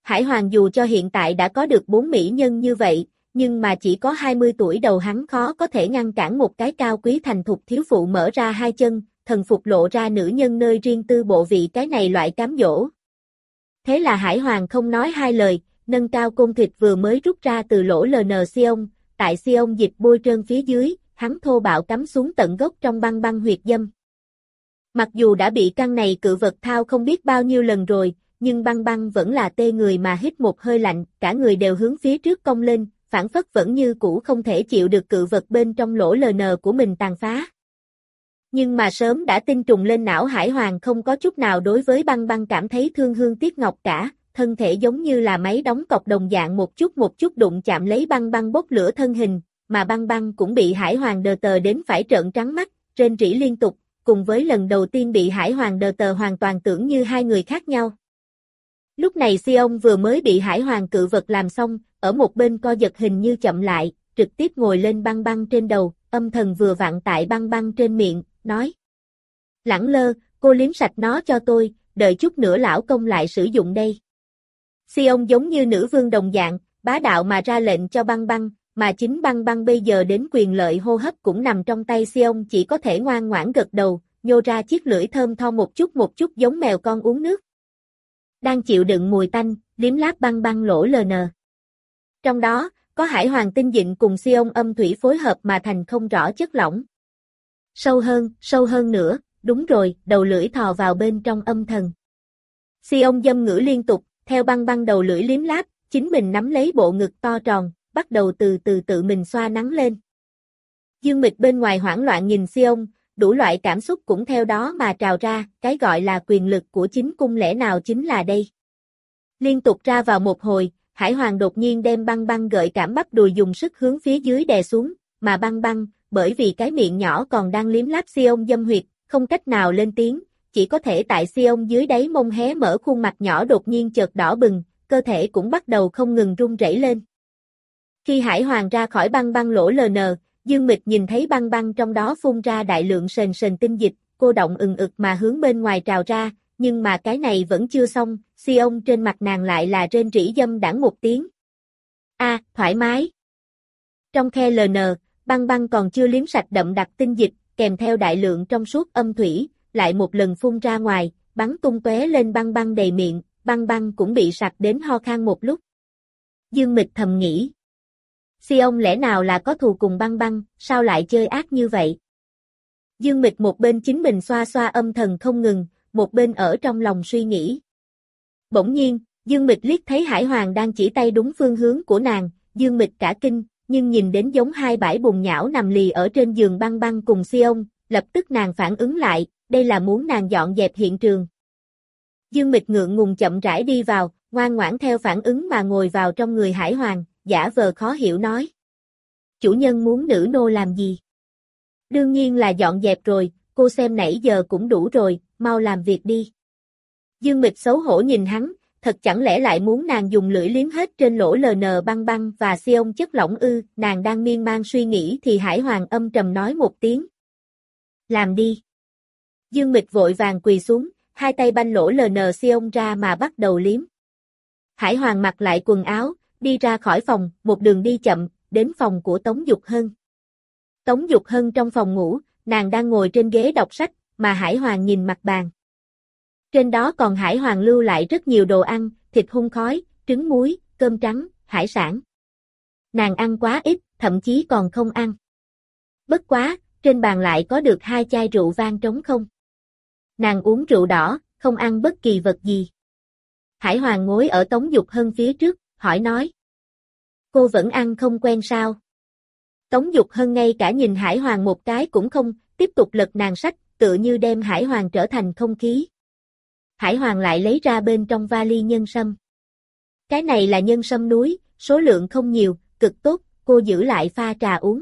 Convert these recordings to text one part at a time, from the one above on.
Hải Hoàng dù cho hiện tại đã có được 4 mỹ nhân như vậy, nhưng mà chỉ có 20 tuổi đầu hắn khó có thể ngăn cản một cái cao quý thành thục thiếu phụ mở ra hai chân, thần phục lộ ra nữ nhân nơi riêng tư bộ vị cái này loại cám dỗ. Thế là Hải Hoàng không nói hai lời, nâng cao côn thịt vừa mới rút ra từ lỗ LN Sion, tại Sion dịch bôi trơn phía dưới, hắn thô bạo cắm xuống tận gốc trong băng băng huyệt dâm. Mặc dù đã bị căn này cự vật thao không biết bao nhiêu lần rồi, nhưng băng băng vẫn là tê người mà hít một hơi lạnh, cả người đều hướng phía trước cong lên, phản phất vẫn như cũ không thể chịu được cự vật bên trong lỗ LN của mình tàn phá. Nhưng mà sớm đã tinh trùng lên não Hải Hoàng không có chút nào đối với băng băng cảm thấy thương hương tiếc ngọc cả, thân thể giống như là máy đóng cọc đồng dạng một chút đụng chạm lấy băng băng bốc lửa thân hình, mà băng băng cũng bị Hải Hoàng đờ tờ đến phải trợn trắng mắt, rên rỉ liên tục, cùng với lần đầu tiên bị Hải Hoàng đờ tờ hoàn toàn tưởng như hai người khác nhau. Lúc này Sion vừa mới bị Hải Hoàng cự vật làm xong, ở một bên co giật hình như chậm lại, trực tiếp ngồi lên băng băng trên đầu, âm thần vừa vặn tại băng băng trên miệng, nói. Lẳng lơ, cô liếm sạch nó cho tôi, đợi chút nữa lão công lại sử dụng đây. Sion giống như nữ vương đồng dạng, bá đạo mà ra lệnh cho băng băng, mà chính băng băng bây giờ đến quyền lợi hô hấp cũng nằm trong tay Sion chỉ có thể ngoan ngoãn gật đầu, nhô ra chiếc lưỡi thơm tho một chút giống mèo con uống nước. Đang chịu đựng mùi tanh, liếm láp băng băng lỗ LN. Trong đó, có Hải Hoàng tinh dịnh cùng Sion âm thủy phối hợp mà thành không rõ chất lỏng. Sâu hơn nữa, đúng rồi, đầu lưỡi thò vào bên trong âm thần. Sion dâm ngữ liên tục, theo băng băng đầu lưỡi liếm láp, chính mình nắm lấy bộ ngực to tròn, bắt đầu từ từ tự mình xoa nắng lên. Dương Mịch bên ngoài hoảng loạn nhìn Sion, đủ loại cảm xúc cũng theo đó mà trào ra, cái gọi là quyền lực của chính cung lẽ nào chính là đây. Liên tục ra vào một hồi, Hải Hoàng đột nhiên đem băng băng gợi cảm bắp đùi dùng sức hướng phía dưới đè xuống, mà băng băng, bởi vì cái miệng nhỏ còn đang liếm láp Sion dâm huyệt, không cách nào lên tiếng, chỉ có thể tại Sion dưới đáy mông hé mở khuôn mặt nhỏ đột nhiên chợt đỏ bừng, cơ thể cũng bắt đầu không ngừng run rẩy lên. Khi Hải Hoàng ra khỏi băng băng lỗ LN, Dương Mịch nhìn thấy băng băng trong đó phun ra đại lượng sền sền tinh dịch, cô động ực mà hướng bên ngoài trào ra, nhưng mà cái này vẫn chưa xong, Sion trên mặt nàng lại là rên rỉ dâm đãng một tiếng. Thoải mái. Trong khe LN, băng băng còn chưa liếm sạch đậm đặc tinh dịch, kèm theo đại lượng trong suốt âm thủy, lại một lần phun ra ngoài, bắn tung tóe lên băng băng đầy miệng, băng băng cũng bị sặc đến ho khan một lúc. Dương Mịch thầm nghĩ. Sion lẽ nào là có thù cùng băng băng, sao lại chơi ác như vậy? Dương Mịch một bên chính mình xoa xoa âm thần không ngừng, một bên ở trong lòng suy nghĩ. Bỗng nhiên, Dương Mịch liếc thấy Hải Hoàng đang chỉ tay đúng phương hướng của nàng, Dương Mịch cả kinh, nhưng nhìn đến giống hai bãi bùn nhão nằm lì ở trên giường băng băng cùng Sion, lập tức nàng phản ứng lại, đây là muốn nàng dọn dẹp hiện trường. Dương Mịch ngượng ngùng chậm rãi đi vào, ngoan ngoãn theo phản ứng mà ngồi vào trong người Hải Hoàng, giả vờ khó hiểu nói. Chủ nhân muốn nữ nô làm gì? Đương nhiên là dọn dẹp rồi, cô xem nãy giờ cũng đủ rồi, mau làm việc đi. Dương Mịch xấu hổ nhìn hắn, thật chẳng lẽ lại muốn nàng dùng lưỡi liếm hết trên lỗ LN băng băng và Sion chất lỏng ư, nàng đang miên man suy nghĩ thì Hải Hoàng âm trầm nói một tiếng. Làm đi. Dương Mịch vội vàng quỳ xuống, hai tay banh lỗ LN Sion ra mà bắt đầu liếm. Hải Hoàng mặc lại quần áo, đi ra khỏi phòng, một đường đi chậm, đến phòng của Tống Dục Hân. Tống Dục Hân trong phòng ngủ, nàng đang ngồi trên ghế đọc sách, mà Hải Hoàng nhìn mặt bàn. Trên đó còn Hải Hoàng lưu lại rất nhiều đồ ăn, thịt hun khói, trứng muối, cơm trắng, hải sản. Nàng ăn quá ít, thậm chí còn không ăn. Bất quá, trên bàn lại có được 2 chai rượu vang trống không. Nàng uống rượu đỏ, không ăn bất kỳ vật gì. Hải Hoàng ngồi ở Tống Dục Hân phía trước, hỏi nói. Cô vẫn ăn không quen sao? Tống Dục Hân ngay cả nhìn Hải Hoàng một cái cũng không, tiếp tục lật nàng sách, tựa như đem Hải Hoàng trở thành không khí. Hải Hoàng lại lấy ra bên trong vali nhân sâm. Cái này là nhân sâm núi, số lượng không nhiều, cực tốt, cô giữ lại pha trà uống.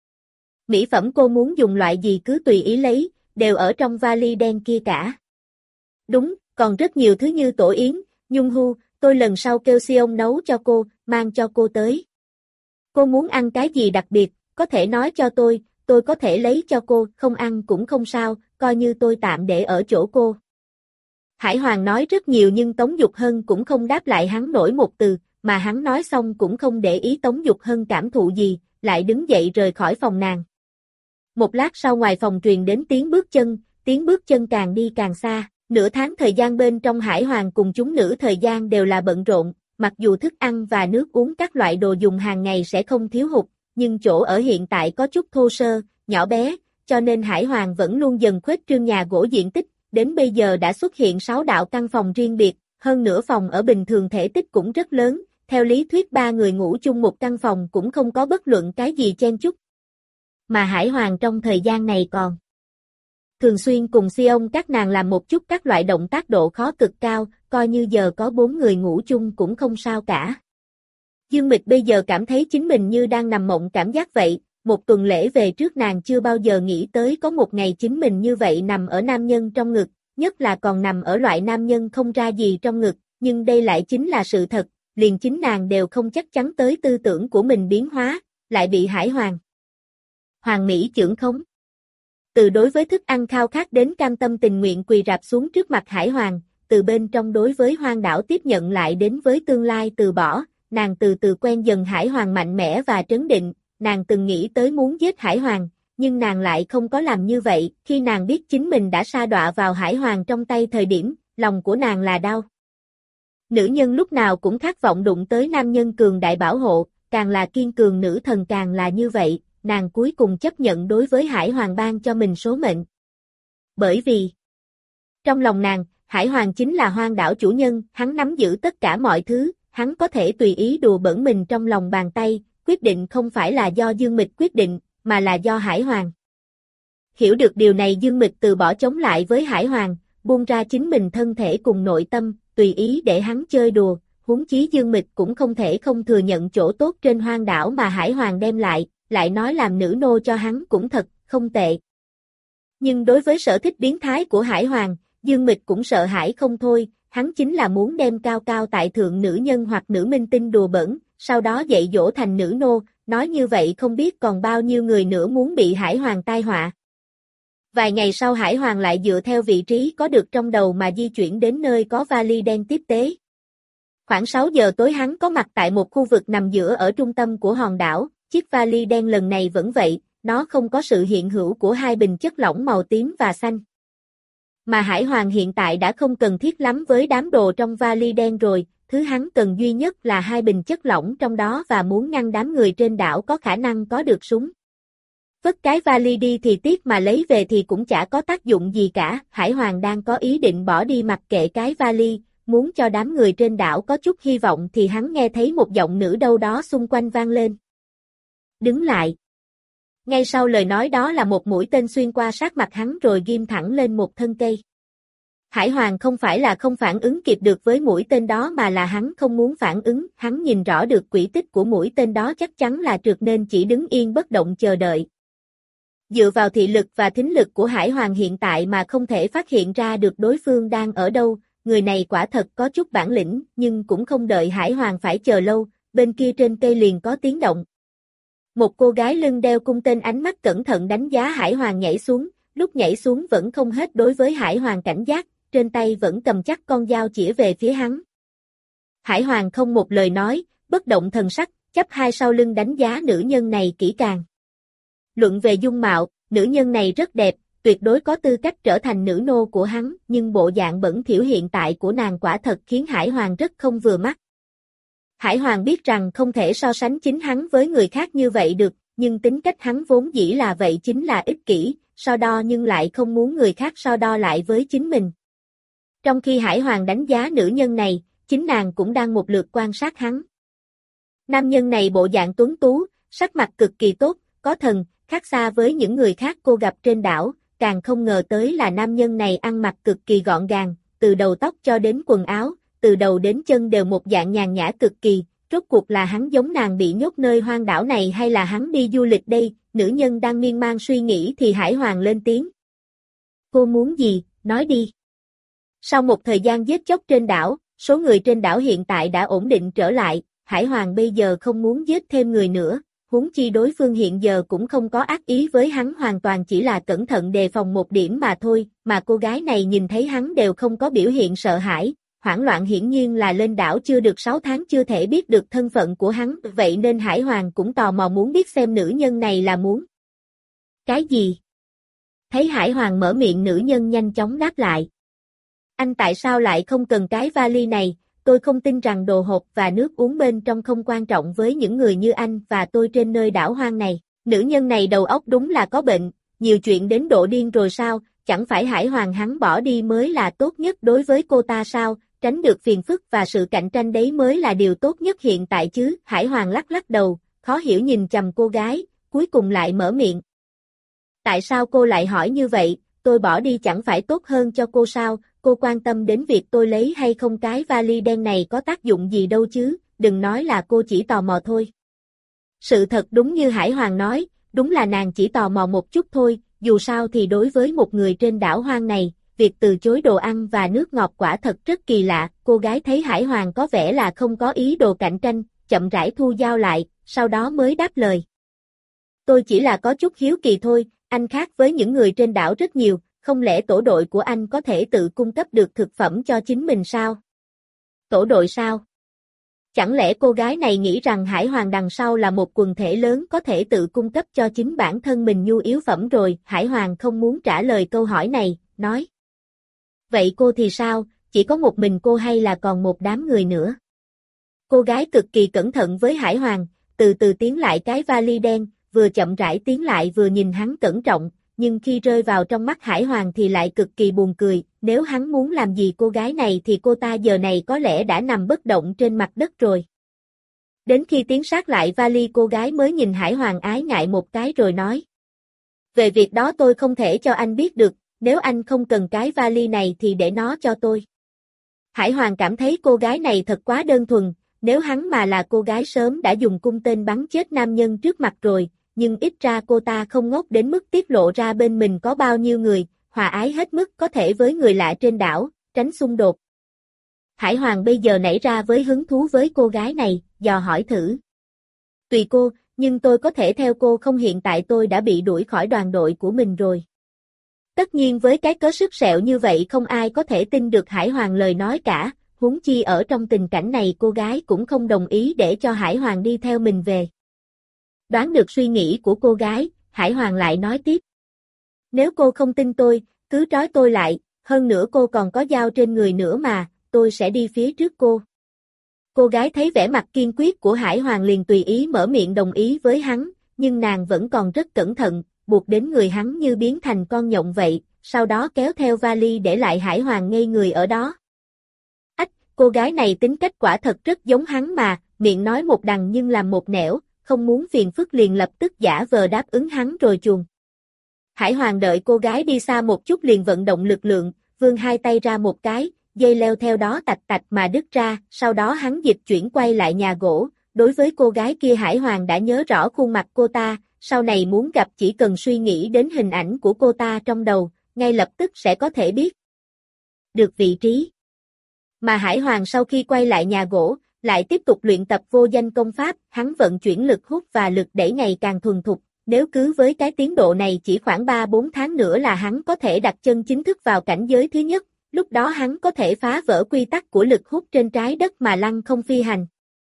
Mỹ phẩm cô muốn dùng loại gì cứ tùy ý lấy, đều ở trong vali đen kia cả. Đúng, còn rất nhiều thứ như tổ yến, nhung hu, tôi lần sau kêu Sion nấu cho cô, mang cho cô tới. Cô muốn ăn cái gì đặc biệt, có thể nói cho tôi có thể lấy cho cô, không ăn cũng không sao, coi như tôi tạm để ở chỗ cô. Hải Hoàng nói rất nhiều nhưng Tống Dục Hân cũng không đáp lại hắn nổi một từ, mà hắn nói xong cũng không để ý Tống Dục Hân cảm thụ gì, lại đứng dậy rời khỏi phòng nàng. Một lát sau ngoài phòng truyền đến tiếng bước chân càng đi càng xa, nửa tháng thời gian bên trong Hải Hoàng cùng chúng nữ thời gian đều là bận rộn, mặc dù thức ăn và nước uống các loại đồ dùng hàng ngày sẽ không thiếu hụt, nhưng chỗ ở hiện tại có chút thô sơ, nhỏ bé, cho nên Hải Hoàng vẫn luôn dần khuếch trương nhà gỗ diện tích, đến bây giờ đã xuất hiện 6 đạo căn phòng riêng biệt, hơn nữa phòng ở bình thường thể tích cũng rất lớn, theo lý thuyết 3 người ngủ chung một căn phòng cũng không có bất luận cái gì chen chúc. Mà Hải Hoàng trong thời gian này còn thường xuyên cùng Sion các nàng làm một chút các loại động tác độ khó cực cao, coi như giờ có 4 người ngủ chung cũng không sao cả. Dương Mịch bây giờ cảm thấy chính mình như đang nằm mộng cảm giác vậy, một tuần lễ về trước nàng chưa bao giờ nghĩ tới có một ngày chính mình như vậy nằm ở nam nhân trong ngực, nhất là còn nằm ở loại nam nhân không ra gì trong ngực, nhưng đây lại chính là sự thật, liền chính nàng đều không chắc chắn tới tư tưởng của mình biến hóa, lại bị Hải Hoàng Mỹ chưởng khống. Từ đối với thức ăn khao khát đến cam tâm tình nguyện quỳ rạp xuống trước mặt Hải Hoàng, từ bên trong đối với hoang đảo tiếp nhận lại đến với tương lai từ bỏ, nàng từ từ quen dần Hải Hoàng mạnh mẽ và trấn định, nàng từng nghĩ tới muốn giết Hải Hoàng, nhưng nàng lại không có làm như vậy, khi nàng biết chính mình đã sa đọa vào Hải Hoàng trong tay thời điểm, lòng của nàng là đau. Nữ nhân lúc nào cũng khát vọng đụng tới nam nhân cường đại bảo hộ, càng là kiên cường nữ thần càng là như vậy, nàng cuối cùng chấp nhận đối với Hải Hoàng ban cho mình số mệnh. Bởi vì, trong lòng nàng, Hải Hoàng chính là hoang đảo chủ nhân, hắn nắm giữ tất cả mọi thứ, hắn có thể tùy ý đùa bỡn mình trong lòng bàn tay, quyết định không phải là do Dương Mịch quyết định, mà là do Hải Hoàng. Hiểu được điều này Dương Mịch từ bỏ chống lại với Hải Hoàng, buông ra chính mình thân thể cùng nội tâm, tùy ý để hắn chơi đùa, huống chí Dương Mịch cũng không thể không thừa nhận chỗ tốt trên hoang đảo mà Hải Hoàng đem lại nói làm nữ nô cho hắn cũng thật, không tệ. Nhưng đối với sở thích biến thái của Hải Hoàng, Dương Mịch cũng sợ hãi không thôi, hắn chính là muốn đem cao cao tại thượng nữ nhân hoặc nữ minh tinh đùa bỡn, sau đó dạy dỗ thành nữ nô, nói như vậy không biết còn bao nhiêu người nữa muốn bị Hải Hoàng tai họa. Vài ngày sau Hải Hoàng lại dựa theo vị trí có được trong đầu mà di chuyển đến nơi có vali đen tiếp tế. Khoảng 6 giờ tối hắn có mặt tại một khu vực nằm giữa ở trung tâm của hòn đảo, chiếc vali đen lần này vẫn vậy, nó không có sự hiện hữu của hai bình chất lỏng màu tím và xanh. Mà Hải Hoàng hiện tại đã không cần thiết lắm với đám đồ trong vali đen rồi, thứ hắn cần duy nhất là hai bình chất lỏng trong đó và muốn ngăn đám người trên đảo có khả năng có được súng. Vứt cái vali đi thì tiếc mà lấy về thì cũng chả có tác dụng gì cả, Hải Hoàng đang có ý định bỏ đi mặc kệ cái vali, muốn cho đám người trên đảo có chút hy vọng thì hắn nghe thấy một giọng nữ đâu đó xung quanh vang lên. Đứng lại. Ngay sau lời nói đó là một mũi tên xuyên qua sát mặt hắn rồi ghim thẳng lên một thân cây. Hải Hoàng không phải là không phản ứng kịp được với mũi tên đó mà là hắn không muốn phản ứng, hắn nhìn rõ được quỹ tích của mũi tên đó chắc chắn là trượt nên chỉ đứng yên bất động chờ đợi. Dựa vào thị lực và thính lực của Hải Hoàng hiện tại mà không thể phát hiện ra được đối phương đang ở đâu, người này quả thật có chút bản lĩnh nhưng cũng không đợi Hải Hoàng phải chờ lâu, bên kia trên cây liền có tiếng động. Một cô gái lưng đeo cung tên ánh mắt cẩn thận đánh giá Hải Hoàng nhảy xuống, lúc nhảy xuống vẫn không hết đối với Hải Hoàng cảnh giác, trên tay vẫn cầm chắc con dao chĩa về phía hắn. Hải Hoàng không một lời nói, bất động thần sắc, chắp hai sau lưng đánh giá nữ nhân này kỹ càng. Luận về dung mạo, nữ nhân này rất đẹp, tuyệt đối có tư cách trở thành nữ nô của hắn, nhưng bộ dạng bẩn thỉu hiện tại của nàng quả thật khiến Hải Hoàng rất không vừa mắt. Hải Hoàng biết rằng không thể so sánh chính hắn với người khác như vậy được, nhưng tính cách hắn vốn dĩ là vậy chính là ích kỷ, so đo nhưng lại không muốn người khác so đo lại với chính mình. Trong khi Hải Hoàng đánh giá nữ nhân này, chính nàng cũng đang một lượt quan sát hắn. Nam nhân này bộ dạng tuấn tú, sắc mặt cực kỳ tốt, có thần, khác xa với những người khác cô gặp trên đảo, càng không ngờ tới là nam nhân này ăn mặc cực kỳ gọn gàng, từ đầu tóc cho đến quần áo, từ đầu đến chân đều một dạng nhàn nhã cực kỳ, rốt cuộc là hắn giống nàng bị nhốt nơi hoang đảo này hay là hắn đi du lịch đây, nữ nhân đang miên man suy nghĩ thì Hải Hoàng lên tiếng. Cô muốn gì, nói đi. Sau một thời gian giết chóc trên đảo, số người trên đảo hiện tại đã ổn định trở lại, Hải Hoàng bây giờ không muốn giết thêm người nữa, huống chi đối phương hiện giờ cũng không có ác ý với hắn, hoàn toàn chỉ là cẩn thận đề phòng một điểm mà thôi, mà cô gái này nhìn thấy hắn đều không có biểu hiện sợ hãi, hoảng loạn, hiển nhiên là lên đảo chưa được 6 tháng chưa thể biết được thân phận của hắn, vậy nên Hải Hoàng cũng tò mò muốn biết xem nữ nhân này là muốn cái gì. Thấy Hải Hoàng mở miệng, nữ nhân nhanh chóng đáp lại. Anh tại sao lại không cần cái vali này? Tôi không tin rằng đồ hộp và nước uống bên trong không quan trọng với những người như anh và tôi trên nơi đảo hoang này. Nữ nhân này đầu óc đúng là có bệnh, nhiều chuyện đến độ điên rồi sao? Chẳng phải Hải Hoàng hắn bỏ đi mới là tốt nhất đối với cô ta sao? Tránh được phiền phức và sự cạnh tranh đấy mới là điều tốt nhất hiện tại chứ. Hải Hoàng lắc lắc đầu, khó hiểu nhìn chằm cô gái, cuối cùng lại mở miệng. Tại sao cô lại hỏi như vậy? Tôi bỏ đi chẳng phải tốt hơn cho cô sao? Cô quan tâm đến việc tôi lấy hay không cái vali đen này có tác dụng gì đâu chứ, đừng nói là cô chỉ tò mò thôi. Sự thật đúng như Hải Hoàng nói, đúng là nàng chỉ tò mò một chút thôi, dù sao thì đối với một người trên đảo hoang này, việc từ chối đồ ăn và nước ngọt quả thật rất kỳ lạ. Cô gái thấy Hải Hoàng có vẻ là không có ý đồ cạnh tranh, chậm rãi thu dao lại, sau đó mới đáp lời. Tôi chỉ là có chút hiếu kỳ thôi, anh khác với những người trên đảo rất nhiều. Không lẽ tổ đội của anh có thể tự cung cấp được thực phẩm cho chính mình sao? Tổ đội sao? Chẳng lẽ cô gái này nghĩ rằng Hải Hoàng đằng sau là một quần thể lớn có thể tự cung cấp cho chính bản thân mình nhu yếu phẩm rồi? Hải Hoàng không muốn trả lời câu hỏi này, nói. Vậy cô thì sao? Chỉ có một mình cô hay là còn một đám người nữa? Cô gái cực kỳ cẩn thận với Hải Hoàng, từ từ tiến lại cái vali đen, vừa chậm rãi tiến lại vừa nhìn hắn cẩn trọng. Nhưng khi rơi vào trong mắt Hải Hoàng thì lại cực kỳ buồn cười, nếu hắn muốn làm gì cô gái này thì cô ta giờ này có lẽ đã nằm bất động trên mặt đất rồi. Đến khi tiến sát lại vali, cô gái mới nhìn Hải Hoàng ái ngại một cái rồi nói. Về việc đó tôi không thể cho anh biết được, nếu anh không cần cái vali này thì để nó cho tôi. Hải Hoàng cảm thấy cô gái này thật quá đơn thuần, nếu hắn mà là cô gái sớm đã dùng cung tên bắn chết nam nhân trước mặt rồi. Nhưng ít ra cô ta không ngốc đến mức tiết lộ ra bên mình có bao nhiêu người, hòa ái hết mức có thể với người lạ trên đảo, tránh xung đột. Hải Hoàng bây giờ nảy ra với hứng thú với cô gái này, dò hỏi thử. Tùy cô, nhưng tôi có thể theo cô không? Hiện tại tôi đã bị đuổi khỏi đoàn đội của mình rồi. Tất nhiên với cái cớ sứt sẹo như vậy không ai có thể tin được Hải Hoàng lời nói cả, huống chi ở trong tình cảnh này cô gái cũng không đồng ý để cho Hải Hoàng đi theo mình về. Đoán được suy nghĩ của cô gái, Hải Hoàng lại nói tiếp. Nếu cô không tin tôi, cứ trói tôi lại, hơn nữa cô còn có dao trên người nữa mà, tôi sẽ đi phía trước cô. Cô gái thấy vẻ mặt kiên quyết của Hải Hoàng liền tùy ý mở miệng đồng ý với hắn, nhưng nàng vẫn còn rất cẩn thận, buộc đến người hắn như biến thành con nhộng vậy, sau đó kéo theo vali để lại Hải Hoàng ngây người ở đó. Ách, cô gái này tính cách quả thật rất giống hắn mà, miệng nói một đằng nhưng làm một nẻo. Không muốn phiền phức liền lập tức giả vờ đáp ứng hắn rồi chuồn. Hải Hoàng đợi cô gái đi xa một chút liền vận động lực lượng, vươn hai tay ra một cái, dây leo theo đó tạch tạch mà đứt ra, sau đó hắn dịch chuyển quay lại nhà gỗ. Đối với cô gái kia Hải Hoàng đã nhớ rõ khuôn mặt cô ta, sau này muốn gặp chỉ cần suy nghĩ đến hình ảnh của cô ta trong đầu, ngay lập tức sẽ có thể biết được vị trí. Mà Hải Hoàng sau khi quay lại nhà gỗ, lại tiếp tục luyện tập vô danh công pháp, hắn vận chuyển lực hút và lực đẩy ngày càng thuần thục, nếu cứ với cái tiến độ này chỉ khoảng 3-4 tháng nữa là hắn có thể đặt chân chính thức vào cảnh giới thứ nhất, lúc đó hắn có thể phá vỡ quy tắc của lực hút trên trái đất mà lăng không phi hành.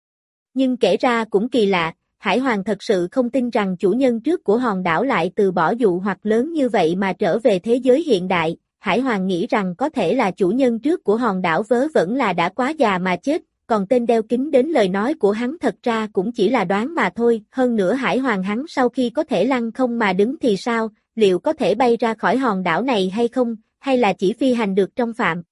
Nhưng kể ra cũng kỳ lạ, Hải Hoàng thật sự không tin rằng chủ nhân trước của hòn đảo lại từ bỏ dụ hoặc lớn như vậy mà trở về thế giới hiện đại. Hải Hoàng nghĩ rằng có thể là chủ nhân trước của hòn đảo vớ vẩn là đã quá già mà chết, còn tên đeo kính đến lời nói của hắn thật ra cũng chỉ là đoán mà thôi. Hơn nữa Hải Hoàng hắn sau khi có thể lăng không mà đứng thì sao, liệu có thể bay ra khỏi hòn đảo này hay không, hay là chỉ phi hành được trong phạm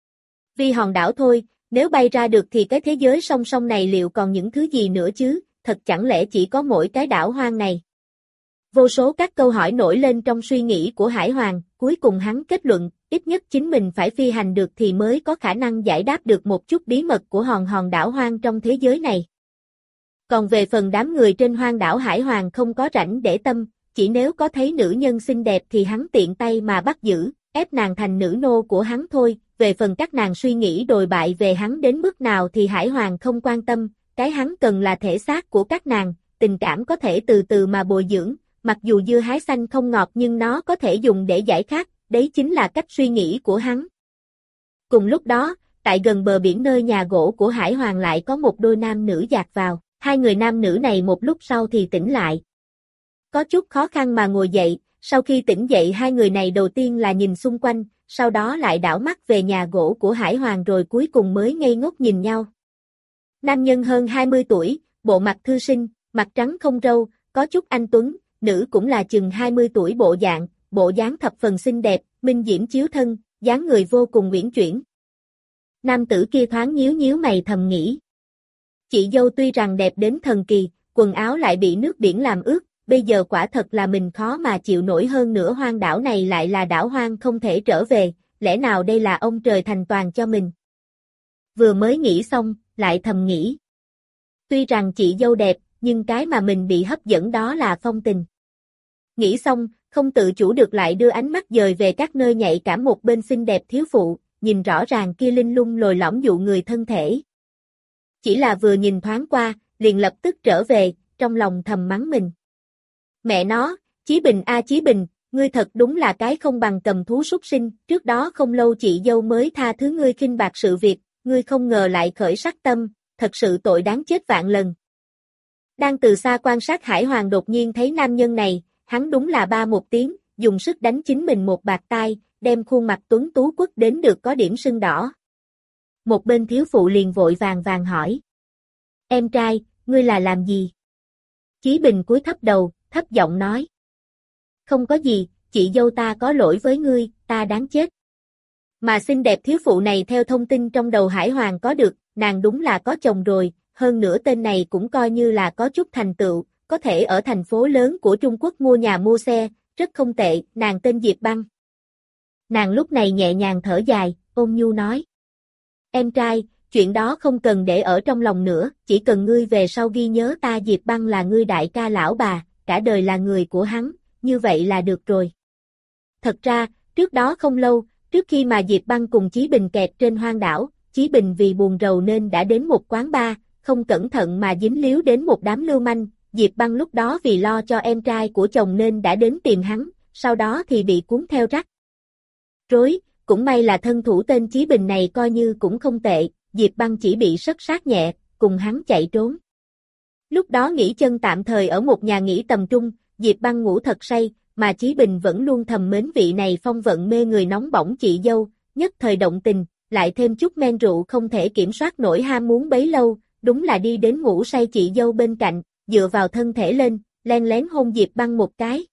vi hòn đảo thôi, nếu bay ra được thì cái thế giới song song này liệu còn những thứ gì nữa chứ, thật chẳng lẽ chỉ có mỗi cái đảo hoang này. Vô số các câu hỏi nổi lên trong suy nghĩ của Hải Hoàng, cuối cùng hắn kết luận, ít nhất chính mình phải phi hành được thì mới có khả năng giải đáp được một chút bí mật của hòn đảo hoang trong thế giới này. Còn về phần đám người trên hoang đảo, Hải Hoàng không có rảnh để tâm, chỉ nếu có thấy nữ nhân xinh đẹp thì hắn tiện tay mà bắt giữ, ép nàng thành nữ nô của hắn thôi. Về phần các nàng suy nghĩ đồi bại về hắn đến mức nào thì Hải Hoàng không quan tâm, cái hắn cần là thể xác của các nàng, tình cảm có thể từ từ mà bồi dưỡng, mặc dù dưa hái xanh không ngọt nhưng nó có thể dùng để giải khát, đấy chính là cách suy nghĩ của hắn. Cùng lúc đó, tại gần bờ biển nơi nhà gỗ của Hải Hoàng lại có một đôi nam nữ dạt vào, hai người nam nữ này một lúc sau thì tỉnh lại. Có chút khó khăn mà ngồi dậy, sau khi tỉnh dậy hai người này đầu tiên là nhìn xung quanh, sau đó lại đảo mắt về nhà gỗ của Hải Hoàng rồi cuối cùng mới ngây ngốc nhìn nhau. Nam nhân hơn 20 tuổi, bộ mặt thư sinh, mặt trắng không râu, có chút anh tuấn, nữ cũng là chừng 20 tuổi bộ dáng thập phần xinh đẹp, minh diễm chiếu thân, dáng người vô cùng uyển chuyển. Nam tử kia thoáng nhíu nhíu mày thầm nghĩ. Chị dâu tuy rằng đẹp đến thần kỳ, quần áo lại bị nước biển làm ướt, bây giờ quả thật là mình khó mà chịu nổi, hơn nữa hoang đảo này lại là đảo hoang không thể trở về, lẽ nào đây là ông trời thành toàn cho mình. Vừa mới nghĩ xong, lại thầm nghĩ. Tuy rằng chị dâu đẹp, nhưng cái mà mình bị hấp dẫn đó là phong tình. Nghĩ xong, không tự chủ được lại đưa ánh mắt dời về các nơi nhạy cảm một bên xinh đẹp thiếu phụ, nhìn rõ ràng kia linh lung lồi lõm dụ người thân thể. Chỉ là vừa nhìn thoáng qua, liền lập tức trở về, trong lòng thầm mắng mình. Mẹ nó, Chí Bình a Chí Bình, ngươi thật đúng là cái không bằng cầm thú súc sinh, trước đó không lâu chị dâu mới tha thứ ngươi khinh bạc sự việc, ngươi không ngờ lại khởi sắc tâm, thật sự tội đáng chết vạn lần. Đang từ xa quan sát Hải Hoàng đột nhiên thấy nam nhân này, hắn đúng là ba một tiếng, dùng sức đánh chính mình một bạt tai, đem khuôn mặt tuấn tú quất đến được có điểm sưng đỏ. Một bên thiếu phụ liền vội vàng hỏi. Em trai, ngươi là làm gì? Chí Bình cúi thấp đầu, thấp giọng nói. Không có gì, chị dâu ta có lỗi với ngươi, ta đáng chết. Mà xinh đẹp thiếu phụ này theo thông tin trong đầu Hải Hoàng có được, nàng đúng là có chồng rồi, hơn nữa tên này cũng coi như là có chút thành tựu, có thể ở thành phố lớn của Trung Quốc mua nhà mua xe, rất không tệ, nàng tên Diệp Băng. Nàng lúc này nhẹ nhàng thở dài, ôn nhu nói. Em trai, chuyện đó không cần để ở trong lòng nữa, chỉ cần ngươi về sau ghi nhớ ta Diệp Băng là ngươi đại ca lão bà, cả đời là người của hắn, như vậy là được rồi. Thật ra, trước đó không lâu, trước khi mà Diệp Băng cùng Chí Bình kẹt trên hoang đảo, Chí Bình vì buồn rầu nên đã đến một quán bar, không cẩn thận mà dính líu đến một đám lưu manh, Diệp Băng lúc đó vì lo cho em trai của chồng nên đã đến tìm hắn, sau đó thì bị cuốn theo rắc rối, cũng may là thân thủ tên Chí Bình này coi như cũng không tệ, Diệp Băng chỉ bị sất sát nhẹ, cùng hắn chạy trốn. Lúc đó nghỉ chân tạm thời ở một nhà nghỉ tầm trung, Diệp Băng ngủ thật say, mà Chí Bình vẫn luôn thầm mến vị này phong vận mê người nóng bỏng chị dâu, nhất thời động tình, lại thêm chút men rượu không thể kiểm soát nổi ham muốn bấy lâu, đúng là đi đến ngủ say chị dâu bên cạnh, dựa vào thân thể lên, len lén hôn Diệp Băng một cái.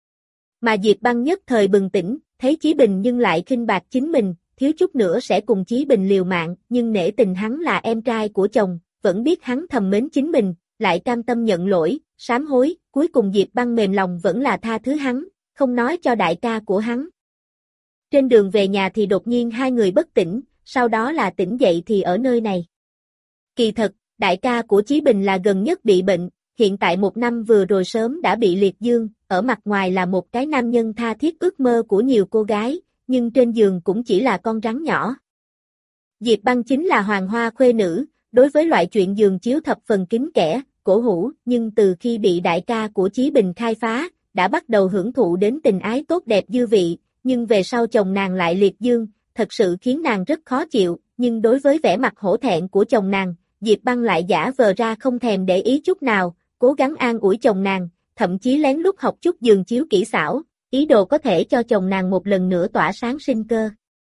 Mà Diệp Băng nhất thời bừng tỉnh, thấy Chí Bình nhưng lại khinh bạc chính mình, thiếu chút nữa sẽ cùng Chí Bình liều mạng, nhưng nể tình hắn là em trai của chồng, vẫn biết hắn thầm mến chính mình, lại cam tâm nhận lỗi, sám hối, cuối cùng Diệp Băng mềm lòng vẫn là tha thứ hắn, không nói cho đại ca của hắn. Trên đường về nhà thì đột nhiên hai người bất tỉnh, sau đó là tỉnh dậy thì ở nơi này. Kỳ thật, đại ca của Chí Bình là gần nhất bị bệnh, hiện tại một năm vừa rồi sớm đã bị liệt dương, ở mặt ngoài là một cái nam nhân tha thiết ước mơ của nhiều cô gái, nhưng trên giường cũng chỉ là con rắn nhỏ. Diệp Băng chính là hoàng hoa khuê nữ, đối với loại chuyện giường chiếu thập phần kín kẽ, cổ hủ, nhưng từ khi bị đại ca của Chí Bình khai phá, đã bắt đầu hưởng thụ đến tình ái tốt đẹp dư vị, nhưng về sau chồng nàng lại liệt dương, thật sự khiến nàng rất khó chịu, nhưng đối với vẻ mặt hổ thẹn của chồng nàng, Diệp Băng lại giả vờ ra không thèm để ý chút nào, cố gắng an ủi chồng nàng, thậm chí lén lút học chút giường chiếu kỹ xảo, ý đồ có thể cho chồng nàng một lần nữa tỏa sáng sinh cơ.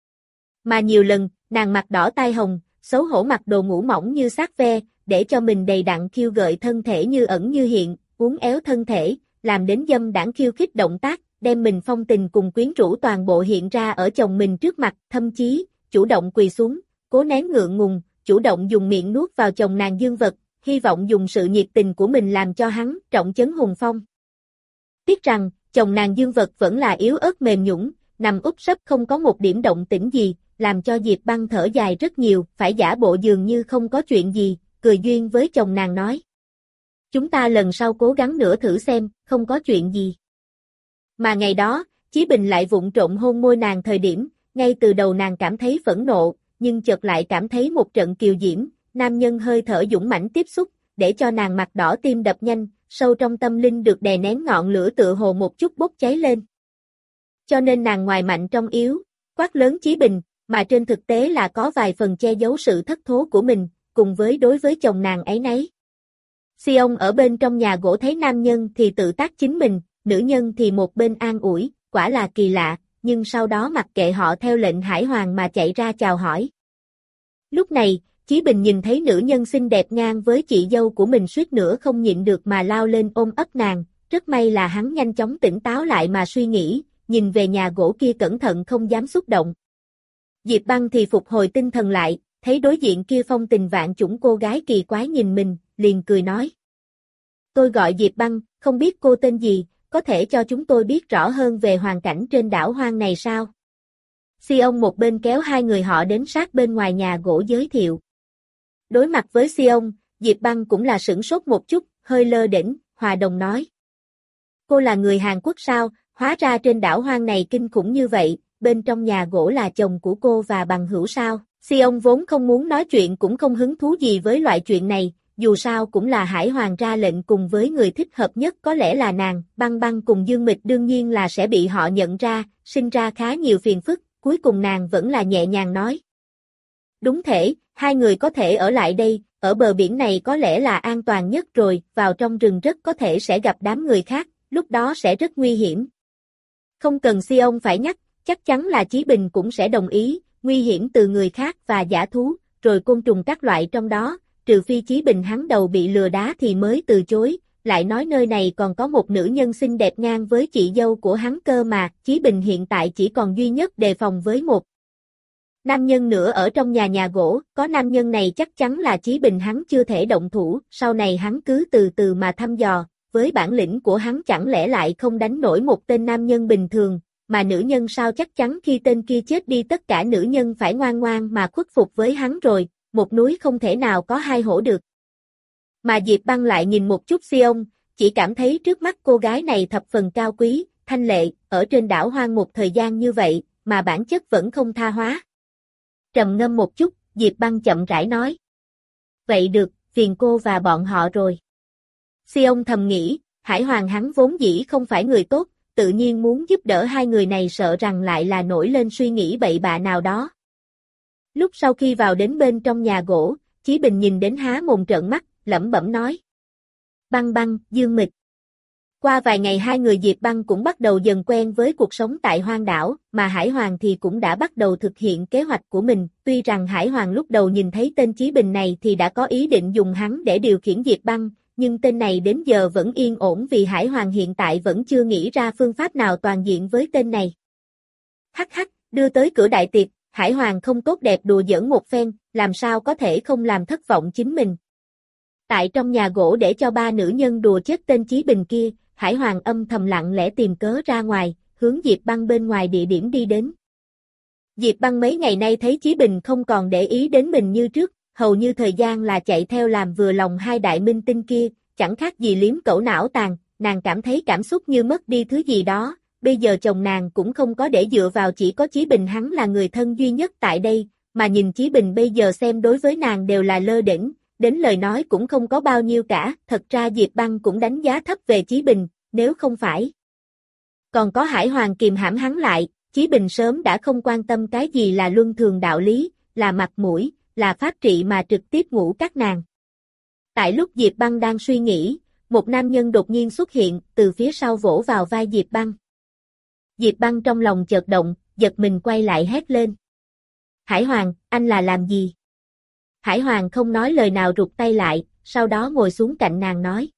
Mà nhiều lần, nàng mặt đỏ tai hồng, xấu hổ mặc đồ ngủ mỏng như xác ve, để cho mình đầy đặn khiêu gợi thân thể như ẩn như hiện, uốn éo thân thể, làm đến dâm đãng khiêu khích động tác, đem mình phong tình cùng quyến rũ toàn bộ hiện ra ở chồng mình trước mặt, thậm chí, chủ động quỳ xuống, cố nén ngượng ngùng, chủ động dùng miệng nuốt vào chồng nàng dương vật, hy vọng dùng sự nhiệt tình của mình làm cho hắn trọng chấn hùng phong. Tiếc rằng, chồng nàng dương vật vẫn là yếu ớt mềm nhũn, nằm úp sấp không có một điểm động tĩnh gì, làm cho Diệp Băng thở dài rất nhiều, phải giả bộ dường như không có chuyện gì, cười duyên với chồng nàng nói. Chúng ta lần sau cố gắng nữa thử xem, không có chuyện gì. Mà ngày đó, Chí Bình lại vụng trộm hôn môi nàng thời điểm, ngay từ đầu nàng cảm thấy phẫn nộ, nhưng chợt lại cảm thấy một trận kiều diễm, nam nhân hơi thở dũng mãnh tiếp xúc, để cho nàng mặt đỏ tim đập nhanh, sâu trong tâm linh được đè nén ngọn lửa tựa hồ một chút bốc cháy lên. Cho nên nàng ngoài mạnh trong yếu, quát lớn Chí Bình, mà trên thực tế là có vài phần che giấu sự thất thố của mình, cùng với đối với chồng nàng ấy nấy. Sion ở bên trong nhà gỗ thấy nam nhân thì tự tác chính mình, nữ nhân thì một bên an ủi, quả là kỳ lạ, nhưng sau đó mặc kệ họ theo lệnh Hải Hoàng mà chạy ra chào hỏi. Lúc này, Chí Bình nhìn thấy nữ nhân xinh đẹp ngang với chị dâu của mình suýt nữa không nhịn được mà lao lên ôm ấp nàng, rất may là hắn nhanh chóng tỉnh táo lại mà suy nghĩ, nhìn về nhà gỗ kia cẩn thận không dám xúc động. Diệp Băng thì phục hồi tinh thần lại, thấy đối diện kia phong tình vạn chủng cô gái kỳ quái nhìn mình, liền cười nói. Tôi gọi Diệp Băng, không biết cô tên gì, có thể cho chúng tôi biết rõ hơn về hoàn cảnh trên đảo hoang này sao? Sion một bên kéo hai người họ đến sát bên ngoài nhà gỗ giới thiệu. Đối mặt với Sion, Diệp Băng cũng là sửng sốt một chút, hơi lơ đễnh, hòa đồng nói. Cô là người Hàn Quốc sao, hóa ra trên đảo hoang này kinh khủng như vậy, bên trong nhà gỗ là chồng của cô và bằng hữu sao? Sion vốn không muốn nói chuyện cũng không hứng thú gì với loại chuyện này, dù sao cũng là Hải Hoàng ra lệnh cùng với người thích hợp nhất có lẽ là nàng, Băng Băng cùng Dương Mịch đương nhiên là sẽ bị họ nhận ra, sinh ra khá nhiều phiền phức, cuối cùng nàng vẫn là nhẹ nhàng nói. Đúng thể, hai người có thể ở lại đây, ở bờ biển này có lẽ là an toàn nhất rồi, vào trong rừng rất có thể sẽ gặp đám người khác, lúc đó sẽ rất nguy hiểm. Không cần Sion phải nhắc, chắc chắn là Chí Bình cũng sẽ đồng ý, nguy hiểm từ người khác và dã thú, rồi côn trùng các loại trong đó, trừ phi Chí Bình hắn đầu bị lừa đá thì mới từ chối, lại nói nơi này còn có một nữ nhân xinh đẹp ngang với chị dâu của hắn cơ mà, Chí Bình hiện tại chỉ còn duy nhất đề phòng với một nam nhân nữa ở trong nhà gỗ, có nam nhân này chắc chắn là Chí Bình hắn chưa thể động thủ, sau này hắn cứ từ từ mà thăm dò, với bản lĩnh của hắn chẳng lẽ lại không đánh nổi một tên nam nhân bình thường, mà nữ nhân sao chắc chắn khi tên kia chết đi tất cả nữ nhân phải ngoan ngoan mà khuất phục với hắn rồi, một núi không thể nào có hai hổ được. Mà Diệp Băng lại nhìn một chút Sion, chỉ cảm thấy trước mắt cô gái này thập phần cao quý, thanh lệ, ở trên đảo hoang một thời gian như vậy, mà bản chất vẫn không tha hóa. Trầm ngâm một chút, Diệp Băng chậm rãi nói. Vậy được, phiền cô và bọn họ rồi. Sion thầm nghĩ, Hải Hoàng hắn vốn dĩ không phải người tốt, tự nhiên muốn giúp đỡ hai người này sợ rằng lại là nổi lên suy nghĩ bậy bạ nào đó. Lúc sau khi vào đến bên trong nhà gỗ, Chí Bình nhìn đến há mồm trợn mắt, lẩm bẩm nói. Băng Băng, Dương Mịch. Qua vài ngày hai người Diệp Băng cũng bắt đầu dần quen với cuộc sống tại hoang đảo, mà Hải Hoàng thì cũng đã bắt đầu thực hiện kế hoạch của mình, tuy rằng Hải Hoàng lúc đầu nhìn thấy tên Chí Bình này thì đã có ý định dùng hắn để điều khiển Diệp Băng, nhưng tên này đến giờ vẫn yên ổn vì Hải Hoàng hiện tại vẫn chưa nghĩ ra phương pháp nào toàn diện với tên này. Hắc hắc, đưa tới cửa đại tiệc, Hải Hoàng không tốt đẹp đùa giỡn một phen, làm sao có thể không làm thất vọng chính mình. Tại trong nhà gỗ để cho ba nữ nhân đùa chết tên Chí Bình kia, Hải Hoàng âm thầm lặng lẽ tìm cớ ra ngoài, hướng Diệp Băng bên ngoài địa điểm đi đến. Diệp Băng mấy ngày nay thấy Chí Bình không còn để ý đến mình như trước, hầu như thời gian là chạy theo làm vừa lòng hai đại minh tinh kia, chẳng khác gì liếm cẩu não tàn, nàng cảm thấy cảm xúc như mất đi thứ gì đó, bây giờ chồng nàng cũng không có để dựa vào, chỉ có Chí Bình hắn là người thân duy nhất tại đây, mà nhìn Chí Bình bây giờ xem đối với nàng đều là lơ đễnh, đến lời nói cũng không có bao nhiêu cả, thật ra Diệp Băng cũng đánh giá thấp về Chí Bình, nếu không phải. Còn có Hải Hoàng kìm hãm hắn lại, Chí Bình sớm đã không quan tâm cái gì là luân thường đạo lý, là mặt mũi, là pháp trị mà trực tiếp ngủ các nàng. Tại lúc Diệp Băng đang suy nghĩ, một nam nhân đột nhiên xuất hiện, từ phía sau vỗ vào vai Diệp Băng. Diệp Băng trong lòng chợt động, giật mình quay lại hét lên. Hải Hoàng, anh là làm gì? Hải Hoàng không nói lời nào rụt tay lại, sau đó ngồi xuống cạnh nàng nói.